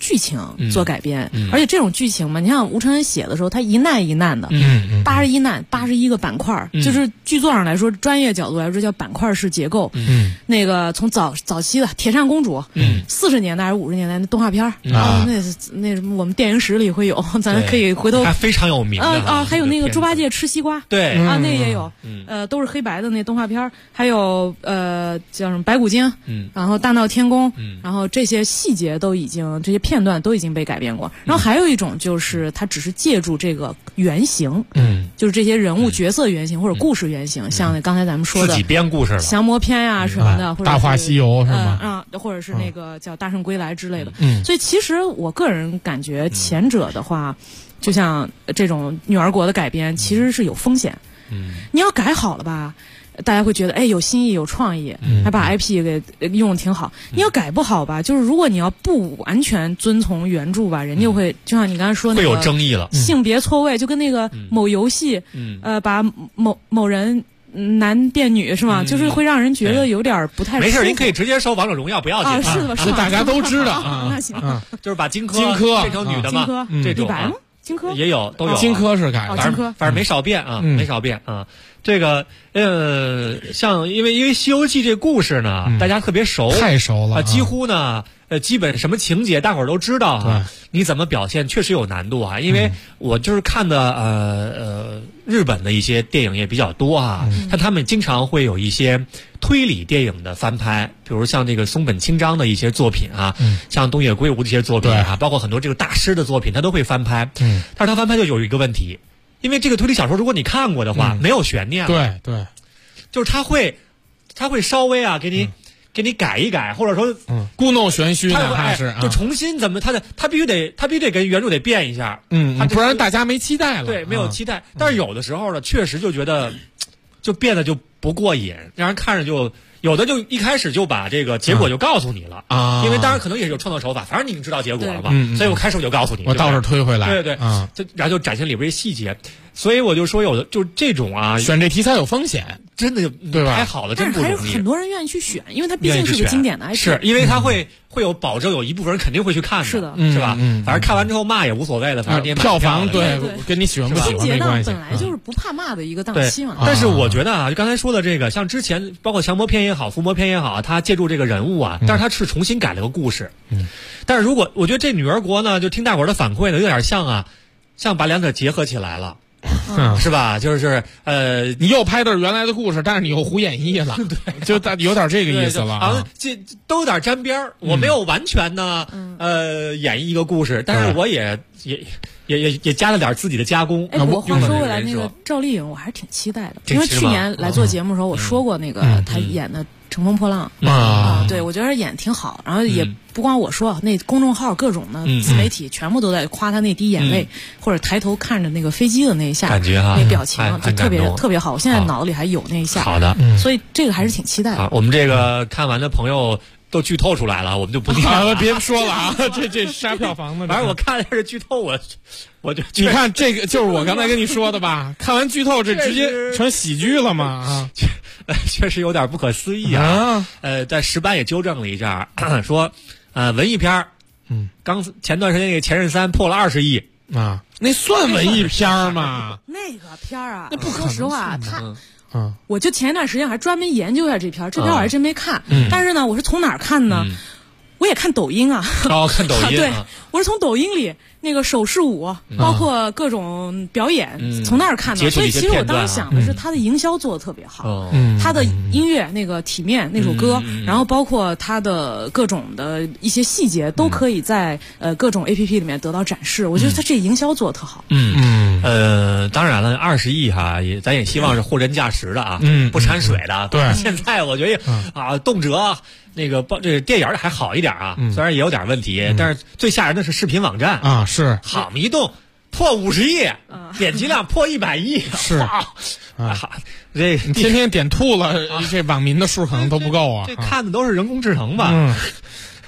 剧情做改编，而且这种剧情嘛，你像吴承恩写的时候，他一难一难的，81难，81个板块，就是剧作上来说，专业角度来说叫板块式结构。那个从早期的《铁扇公主》，40年代还是50年代的动画片啊，那什么我们电影史里会有，咱可以回头还非常有名的还有那个猪八戒吃西瓜， 对啊，那也有，都是黑白的那动画片，还有叫什么白骨精，然后大闹天宫，然后这些细节这些片段都已经被改编过。然后还有一种就是它只是借助这个原型，就是这些人物角色原型或者故事原型，像刚才咱们说的自己编故事了， 降魔篇呀什么的，或者大话西游是吗？ 或者是那个叫大圣归来之类的。所以其实我个人感觉前者的话，就像这种女儿国的改编，其实是有风险。你要改好了吧，大家会觉得有新意有创意，还把 IP 给用的挺好。你要改不好吧，就是如果你要不完全遵从原著吧，人就会就像你刚才说那个会有争议了， 性别错位，就跟那个某游戏，把某人男变女是吗？就是会让人觉得有点不太舒服。 没事，您可以直接说王者荣耀不要紧是的吧？是大家都知道那行， 就是把荆轲变成女的嘛，这种荆轲也有都有， 荆轲是改的， 反正没少变啊，没少变啊。这个像因为《西游记》这故事呢，大家特别熟， 太熟了， 几乎呢基本什么情节大伙儿都知道啊。你怎么表现确实有难度啊，因为我就是看的日本的一些电影也比较多啊，他们经常会有一些推理电影的翻拍，比如像这个松本清张的一些作品啊，像东野圭吾这些作品啊，包括很多这个大师的作品，他都会翻拍。但是他翻拍就有一个问题，因为这个推理小说如果你看过的话，没有悬念。 对， 就是他会稍微啊给你改一改，或者说故弄玄虚， 就重新怎么他必须得跟原著得变一下， 不然大家没期待了。 对，没有期待。但是有的时候呢，确实就觉得就变得就不过瘾，让人看着就有的就一开始就把这个结果就告诉你了啊，因为当然可能也是有创作手法，反正你已经知道结果了嘛，所以我开始我就告诉你， 我倒是推回来， 对，然后就展现里边细节。所以我就说有的就是这种啊， 选这题材有风险， 真的对吧？ 拍好了真不容易。 但是还是很多人愿意去选，因为它毕竟是个经典的 IP， 是因为它会有保证，有一部分人肯定会去看的， 是的， 是吧？反正看完之后骂也无所谓的，反正票房对跟你喜欢不喜欢没关系。 春节档本来就是不怕骂的一个档期嘛。 但是我觉得啊，就刚才说的这个，像之前包括降魔篇也好，伏魔篇也好，他借助这个人物啊，但是他是重新改了个故事。但是如果我觉得这女儿国呢，就听大伙儿的反馈呢，有点像把两者结合起来了。是吧？就是你又拍的是原来的故事，但是你又胡演绎了，对，就有点这个意思了啊。这都有点沾边儿。我没有完全呢，演绎一个故事，但是我也加了点自己的加工。 我话说回来，那个赵丽颖我还是挺期待的，因为去年来做节目的时候，我说过那个她演的《乘风破浪》对，我觉得演挺好，然后也不光我说，那公众号各种的自媒体全部都在夸她那滴眼泪，或者抬头看着那个飞机的那一下， 感觉那表情就特别好，我现在脑子里还有那一下。 好的， 所以这个还是挺期待的。 我们这个看完的朋友都剧透出来了，我们就不别说了啊，这杀票房的。 反正我看的是剧透，我就你看这个就是我刚才跟你说的吧，看完剧透这直接成喜剧了嘛啊。 确实有点不可思议啊！在石斑也纠正了一下，说，文艺片刚前段时间那个《前任3》破了20亿啊，那算文艺片吗？ 那个片啊， 那不可能。 说实话，我就前一段时间还专门研究一下这片，这片我还真没看。但是呢，我是从哪儿看呢？我也看抖音啊。 看抖音。 对，我是从抖音里那个手势舞，包括各种表演，从那儿看的。所以其实我当时想的是，他的营销做的特别好，他的音乐那个体面那首歌，然后包括他的各种的一些细节，都可以在各种 APP 里面得到展示。我觉得他这营销做的特好。 当然了，20亿哈，咱也希望是货真价实的啊，不掺水的。 对， 现在我觉得动辄那个这个电影还好一点啊，虽然也有点问题，但是最吓人的是视频网站啊，是好一动破50亿，点击量破100亿， 是这你天天点吐了，这网民的数可能都不够啊。 这看的都是人工智能吧？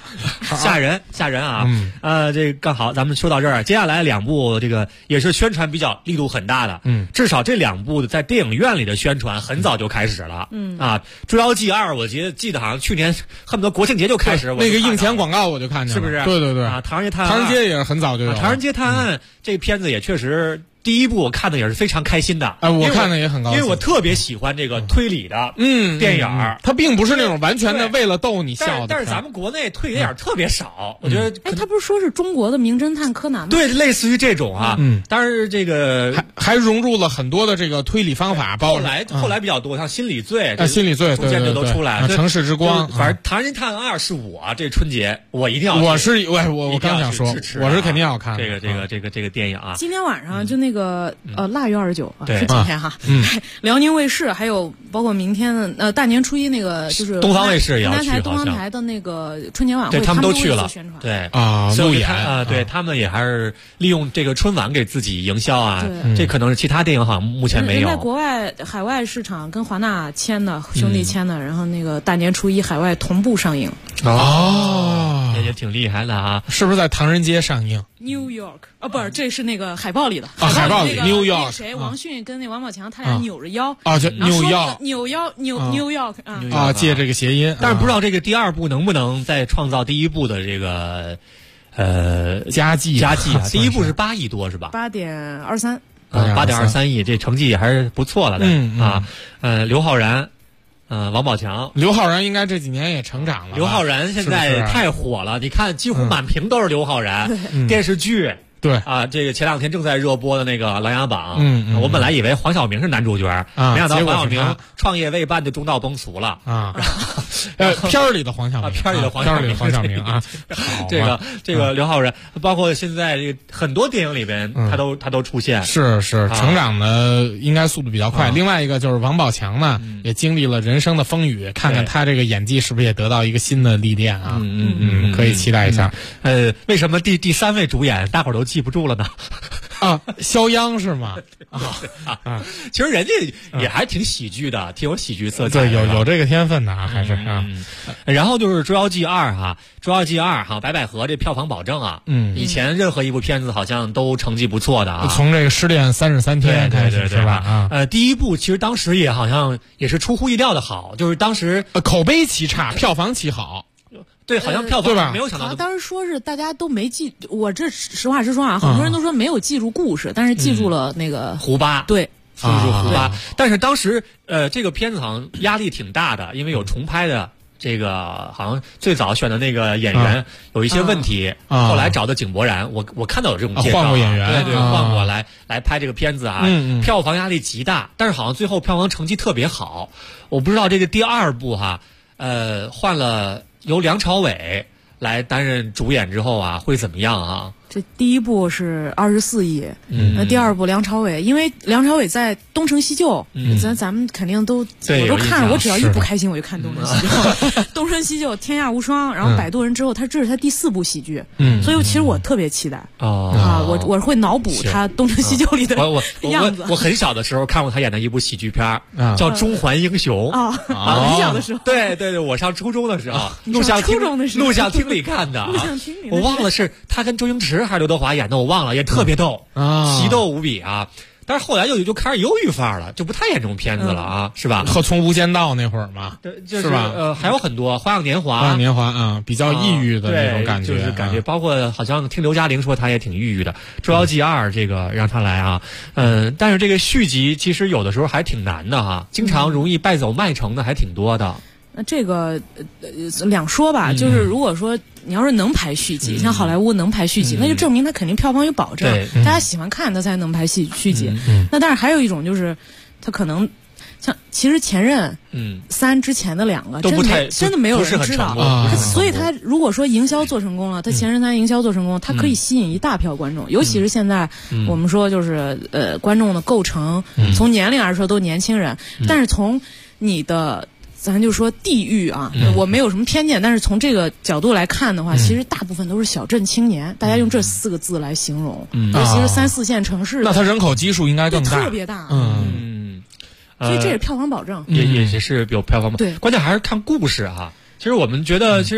吓人啊！这刚好咱们说到这儿，接下来2部这个也是宣传比较力度很大的，至少这2部在电影院里的宣传很早就开始了，《捉妖记2》，我记得好像去年恨不得国庆节就开始， 那个映前广告我就看见了， 是不是？ 对啊，唐人街探案， 唐人街也是很早就有， 唐人街探案这个片子也确实。第1部我看的也是非常开心的， 我看的也很高兴， 因为我特别喜欢这个推理的电影， 它并不是那种完全的为了逗你笑的。 但是咱们国内推理电影特别少，我觉得。 他不是说是中国的名侦探柯南吗？ 对，类似于这种啊，但是这个还融入了很多的这个推理方法，包括后来比较多，像心理罪， 心理罪逐渐就都出来了。 城市之光， 反正《唐人街探案2》是我这春节我一定要， 我刚想说，我是肯定要看这个电影啊。 今天晚上就那个腊月29是今天哈，辽宁卫视还有包括明天的大年初一那个就是东方卫视也要去， 台东方台的那个春节晚会， 他们都去了， 宣传对路演对他们也还是利用这个春晚给自己营销啊，这可能是其他电影好像目前没有。 在国外海外市场跟华纳签的兄弟签的，然后那个大年初一海外同步上映。 也挺厉害的啊！ 是不是在唐人街上映 ？New York 不是，这是那个海报里的。 海报里 New York 谁？王迅跟那王宝强他俩扭着腰就New York 借这个谐音， 但是不知道这个第2部能不能再创造第1部的这个佳绩啊？第1部是8亿多是吧 ？8.23。 8.23亿，这成绩也还是不错了的啊。刘昊然。王宝强， 刘昊然应该这几年也成长了。 刘昊然现在太火了，你看几乎满屏都是刘昊然，电视剧。 对啊，这个前2天正在热播的那个《琅琊榜》，我本来以为黄晓明是男主角，没想到黄晓明创业未半就中道崩殂了啊。片儿里的黄晓明， 片儿里的黄晓明啊，这个刘昊然，包括现在这个很多电影里边，他都出现， 是成长的应该速度比较快。另外一个就是王宝强呢，也经历了人生的风雨，看看他这个演技是不是也得到一个新的历练啊？可以期待一下。 为什么第3位主演大伙儿都记不住了呢？ 肖央是吗？ 其实人家也还挺喜剧的，挺有喜剧色彩， 对，有这个天分的啊，还是然后就是《捉妖记2》哈，《捉妖记2》哈，白百合这票房保证啊，以前任何一部片子好像都成绩不错的啊， 从这个失恋33天开始是吧？ 第1部其实当时也好像也是出乎意料的好，就是当时口碑奇差，票房奇好。 对，好像票房没有想到。 当时说是大家都没记，我这实话实说啊，很多人都说没有记住故事，但是记住了那个胡巴。 对， 记住胡巴。但是当时这个片子好像压力挺大的，因为有重拍的。这个好像最早选的那个演员有一些问题，后来找的井柏然，我看到有这种介绍， 换过演员， 对，换过来拍这个片子啊，票房压力极大，但是好像最后票房成绩特别好。我不知道这个第2部哈，换了由梁朝伟来担任主演之后啊，会怎么样啊？ 这第1部是24亿，那第2部梁朝伟，因为梁朝伟在《东成西就》，咱们肯定都我都看，我只要一不开心我就看《东成西就》，《东成西就》天下无双，然后《摆渡人》之后，这是他第4部喜剧，所以其实我特别期待我会脑补他《东成西就》里的样子。 我很小的时候看过他演的一部喜剧片，叫《中环英雄》 很小的时候， 对，我上初中的时候，录像厅里看的，我忘了是他跟周星驰还是刘德华演的，我忘了，也特别逗奇逗无比啊！但是后来就开始忧郁范儿了，就不太演这种片子了啊，是吧？ 从《无间道》那会儿嘛， 是吧？ 还有很多《花样年华》， 比较抑郁的那种感觉， 就是感觉，包括好像听刘嘉玲说他也挺抑郁的，《捉妖记2》这个让他来啊，但是这个续集其实有的时候还挺难的哈，经常容易败走麦城的还挺多的。 那这个两说吧，就是如果说你要是能拍续集，像好莱坞能拍续集，那就证明他肯定票房有保证，大家喜欢看他才能拍续集。那但是还有一种就是他可能像其实前任3之前的2个真的没有人知道，所以他如果说营销做成功了，他前任3营销做成功了，他可以吸引一大票观众，尤其是现在我们说就是观众的构成，从年龄来说都年轻人，但是从你的咱就说地域啊，我没有什么偏见，但是从这个角度来看的话，其实大部分都是小镇青年，大家用这4个字来形容，尤其是3、4线城市， 那它人口基数应该更大， 特别大，所以这是票房保证， 也是有票房保证， 对， 关键还是看故事哈。其实我们觉得，其实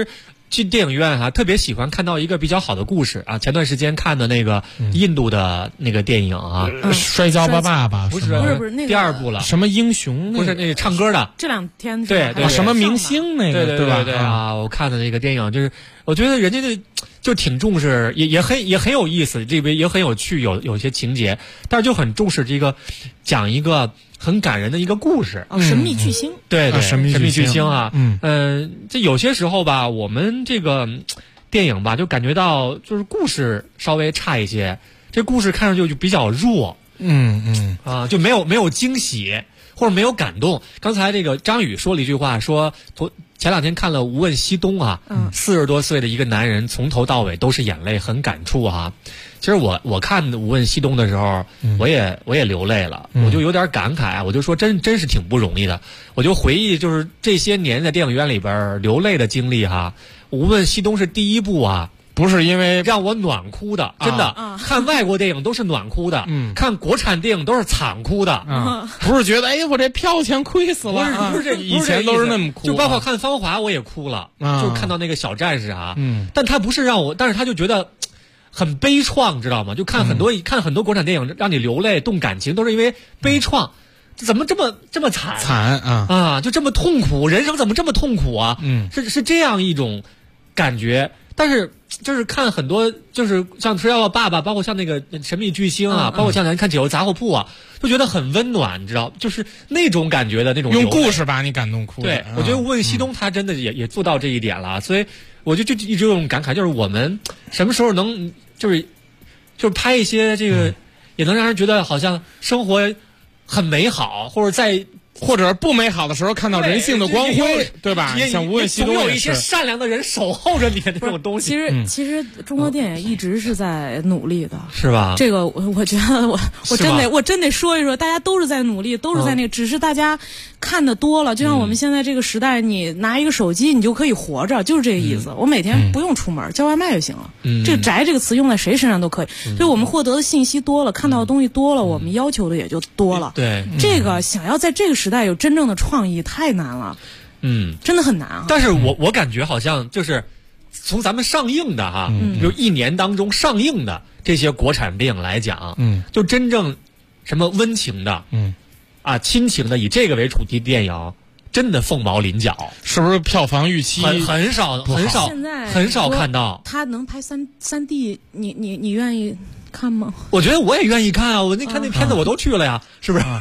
去电影院特别喜欢看到一个比较好的故事啊。前段时间看的那个印度的那个电影啊， 摔跤吧爸爸不是那个第2部了， 什么英雄？ 不是那个唱歌的， 这2天对什么明星那个对吧？ 对啊，我看的那个电影就是，我觉得人家就挺重视，也很有意思，这边也很有趣，有些情节，但是就很重视这个讲一个很感人的一个故事。 神秘巨星， 对， 神秘巨星啊，这有些时候吧，我们这个电影吧，就感觉到就是故事稍微差一些，这故事看上去就比较弱，就没有惊喜或者没有感动。刚才这个张宇说了一句话，说前2天看了《无问西东》啊，40多岁的一个男人从头到尾都是眼泪，很感触啊。其实我看《无问西东》的时候，我也流泪了，我就有点感慨，我就说真是挺不容易的。我就回忆就是这些年在电影院里边流泪的经历哈，《无问西东》是第1部啊。 不是因为让我暖哭的，真的，看外国电影都是暖哭的，看国产电影都是惨哭的， 不是觉得我这票钱亏死了， 不是以前都是那么哭， 就包括看《芳华》我也哭了，就是看到那个小战士啊，但他不是让我，但是他就觉得很悲怆，知道吗？就看很多国产电影让你流泪动感情，都是因为悲怆，怎么这么惨啊，就这么痛苦，人生怎么这么痛苦啊？是这样一种感觉，但是。就是看很多，就是像《摔跤吧爸爸》，包括像那个《神秘巨星》啊，包括像咱看《解忧杂货铺》啊，就觉得很温暖，你知道，就是那种感觉的那种。 用故事把你感动哭。 对，我觉得《无问西东》他真的也做到这一点了，所以我就一直有种感慨，就是我们什么时候能就是拍一些这个，也能让人觉得好像生活很美好， 或者不美好的时候看到人性的光辉，对吧？像无问西东也有一些善良的人守候着你的这种东西。 其实中国电影一直是在努力的， 是吧？ 这个我觉得我真得说一说，大家都是在努力，都是在只是大家看的多了。就像我们现在这个时代，你拿一个手机你就可以活着，就是这个意思。我每天不用出门，叫外卖就行了。这个宅这个词用在谁身上都可以。所以我们获得的信息多了，看到的东西多了，我们要求的也就多了。 对， 这个想要在这个时代有真正的创意太难了，真的很难啊。 但是我感觉好像就是从咱们上映的比如1年当中上映的这些国产电影来讲，就真正什么温情的，亲情的，以这个为主题电影，真的凤毛麟角， 是不是？票房预期很少看到。 他能拍3D，你愿意看吗？ 我觉得我也愿意看啊！我看那片子我都去了呀，是不是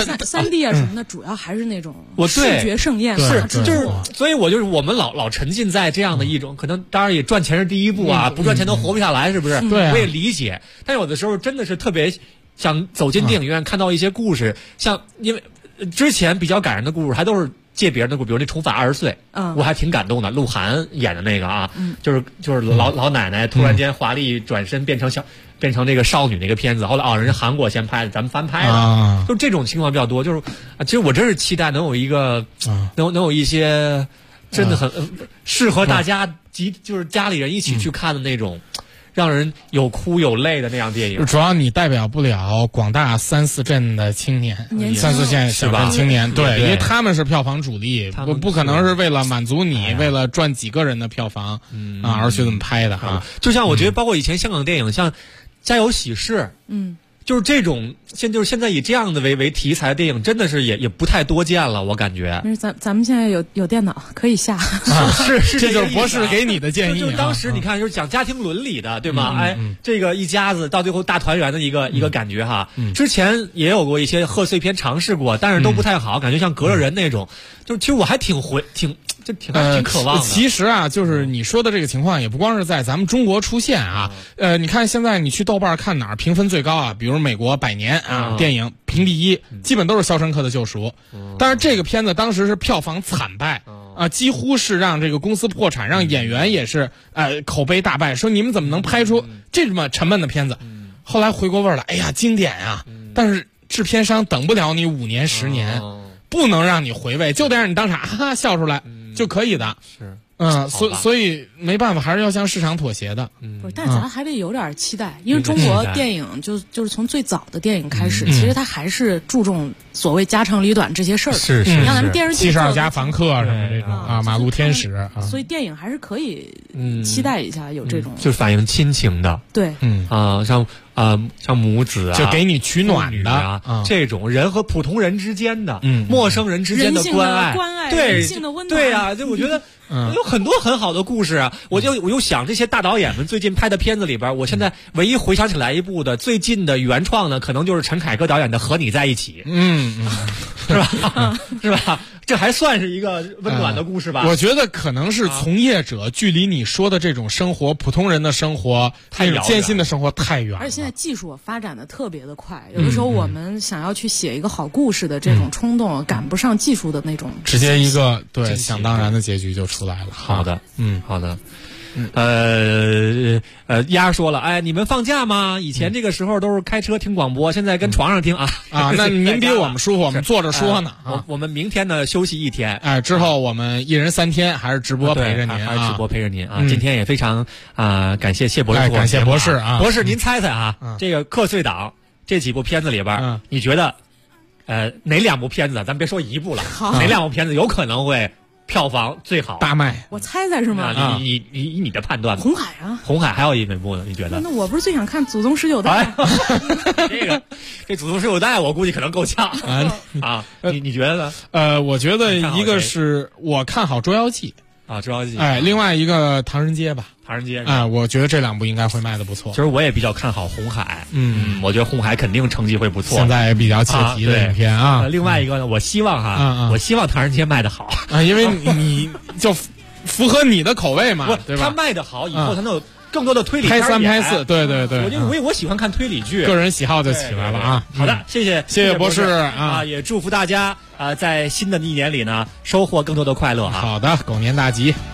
？3D 啊什么的，主要还是那种视觉盛宴， 就是所以我们老沉浸在这样的一种，可能当然也赚钱是第一步啊，不赚钱都活不下来，是不是？ 对， 我也理解，但有的时候真的是特别想走进电影院看到一些故事，像因为之前比较感人的故事还都是借别人的故事，比如那重返20岁，我还挺感动的。鹿晗演的那个啊，就是老奶奶突然间华丽转身变成这个少女那个片子，后来人家韩国先拍的，咱们翻拍的，就这种情况比较多。就是其实我真是期待能有一个能有一些真的很适合大家就是家里人一起去看的那种。让人有哭有泪的那样电影， 主要你代表不了广大3、4镇的青年，3、4线小镇青年，对，因为他们是票房主力，不可能是为了满足你，为了赚几个人的票房而去这么拍的哈。 就像我觉得，包括以前香港电影，像《家有喜事》，就是这种现在以这样的为题材的电影，真的是也不太多见了，我感觉。 咱们现在有电脑可以下， 是这就是博士给你的建议。 就当时你看，就是讲家庭伦理的，对吗？这个一家子到最后大团圆的一个感觉哈。之前也有过一些贺岁片尝试过，但是都不太好，感觉像隔着人那种。就其实我还挺渴望的。 其实啊，就是你说的这个情况，也不光是在咱们中国出现啊。你看现在你去豆瓣看哪儿评分最高啊？比如美国100年啊，电影评第1，基本都是《肖申克的救赎》。但是这个片子当时是票房惨败啊，几乎是让这个公司破产，让演员也是口碑大败，说你们怎么能拍出这么沉闷的片子？后来回过味儿来，哎呀，经典啊！但是制片商等不了你5年10年。不能让你回味，就得让你当场哈哈笑出来就可以的。 是， 所以没办法，还是要向市场妥协的。 不是，但咱还得有点期待，因为中国电影就是从最早的电影开始，其实它还是注重所谓家长里短这些事儿。 是你像咱们电视剧 72家房客什么这种啊，马路天使啊， 所以电影还是可以期待一下有这种， 就是反映亲情的。 对， 像母子啊， 就给你取暖的啊，这种人和普通人之间的，陌生人之间的关爱，对， 人性的温暖， 对啊，就我觉得。有很多很好的故事啊！我又想这些大导演们最近拍的片子里边，我现在唯一回想起来一部的最近的原创呢，可能就是陈凯歌导演的《和你在一起》。是吧？是吧？这还算是一个温暖的故事吧？ 我觉得可能是从业者距离你说的这种生活，普通人的生活，那种艰辛的生活太远了。 而且现在技术发展的特别的快，有的时候我们想要去写一个好故事的这种冲动，赶不上技术的那种， 直接一个对想当然的结局就出来了。 好的，好的。丫说了，哎，你们放假吗？以前这个时候都是开车听广播，现在跟床上听啊。 那您比我们舒服，我们坐着说呢。 我们明天呢休息1天， 之后我们一人3天还是直播陪着您， 还是直播陪着您啊。今天也非常感谢谢博士， 感谢博士啊。 博士，您猜猜啊，这个贺岁档这几部片子里边，你觉得哪2部片子？咱别说一部了，哪2部片子有可能会票房最好大卖？ 我猜猜是吗？ 你的判断？ 红海啊， 红海还有哪部呢？你觉得？ 那我不是最想看《祖宗19代》 这《祖宗19代》我估计可能够呛啊！你觉得呢？我觉得一个是我看好《捉妖记》 啊，《捉妖记》 另外一个《唐人街》吧。 唐人街我觉得这2部应该会卖的不错。 其实我也比较看好红海，我觉得红海肯定成绩会不错。 现在也比较切题的影片啊。 另外一个呢，我希望我希望唐人街卖得好因为你就符合你的口味嘛，对吧？ 他卖得好以后，他能有更多的推理拍3拍4，对对对。 我喜欢看推理剧， 个人喜好就起来了啊。 好的，谢谢博士啊， 也祝福大家在新的一年里呢收获更多的快乐啊。 好的，狗年大吉。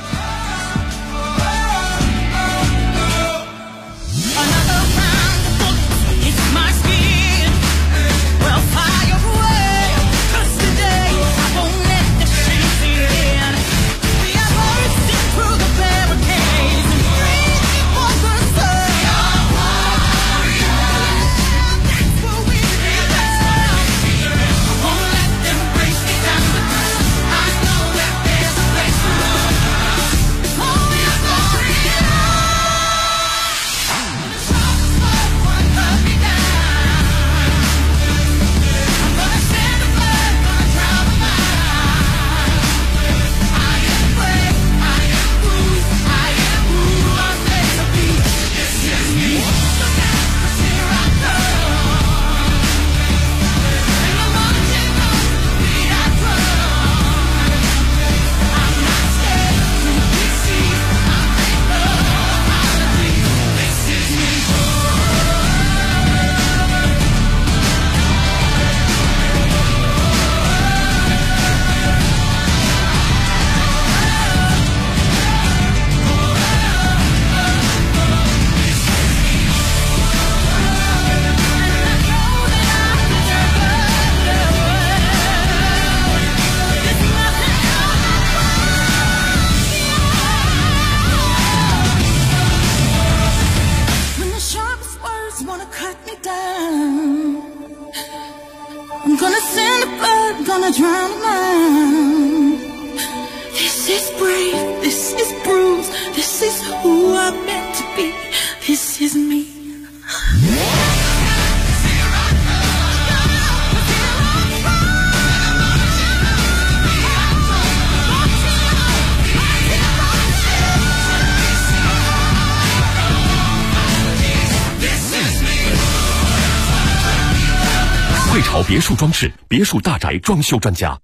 汇潮别墅装饰，别墅大宅装修专家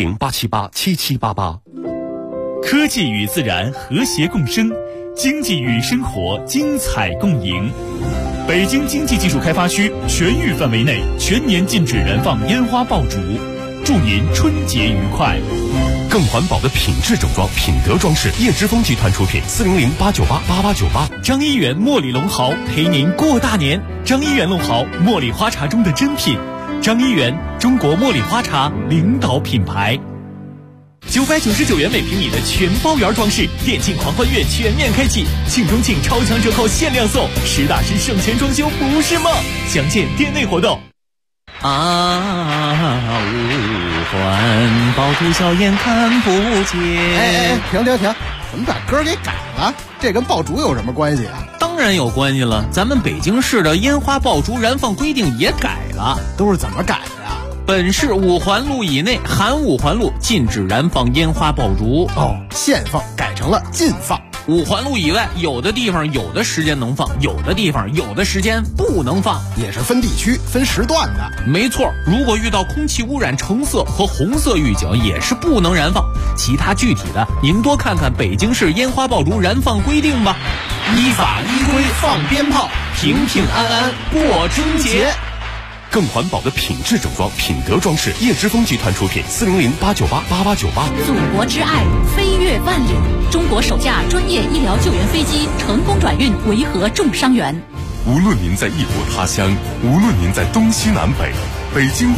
，400-878-7788。 科技与自然和谐共生，经济与生活精彩共赢。北京经济技术开发区全域范围内全年禁止燃放烟花爆竹，祝您春节愉快。 更环保的品质整装，品德装饰，叶之峰集团出品，400-898-8898。 张一元茉莉龙豪陪您过大年。张一元龙豪，茉莉花茶中的珍品。张一元，中国茉莉花茶领导品牌。999元每平米的全包圆装饰，电竞狂欢月全面开启，庆中庆超强折扣限量送，实打实省钱装修不是梦。详见店内活动。 五环爆竹硝烟看不见。 停！怎么把歌给改了？这跟爆竹有什么关系啊？ 当然有关系了，咱们北京市的烟花爆竹燃放规定也改了。 都是怎么改的呀？ 本市5环路以内含5环路禁止燃放烟花爆竹。 限放改成了禁放。 5环路以外，有的地方有的时间能放，有的地方有的时间不能放， 也是分地区、分时段的。 没错，如果遇到空气污染橙色和红色预警，也是不能燃放。其他具体的，您多看看北京市烟花爆竹燃放规定吧。依法依规放鞭炮，平平安安过春节。 更环保的品质整装，品德装饰，叶之峰集团出品，400-898-8898。 祖国之爱，飞越万里。中国首架专业医疗救援飞机成功转运维和重伤员。 无论您在异国他乡，无论您在东西南北，北京。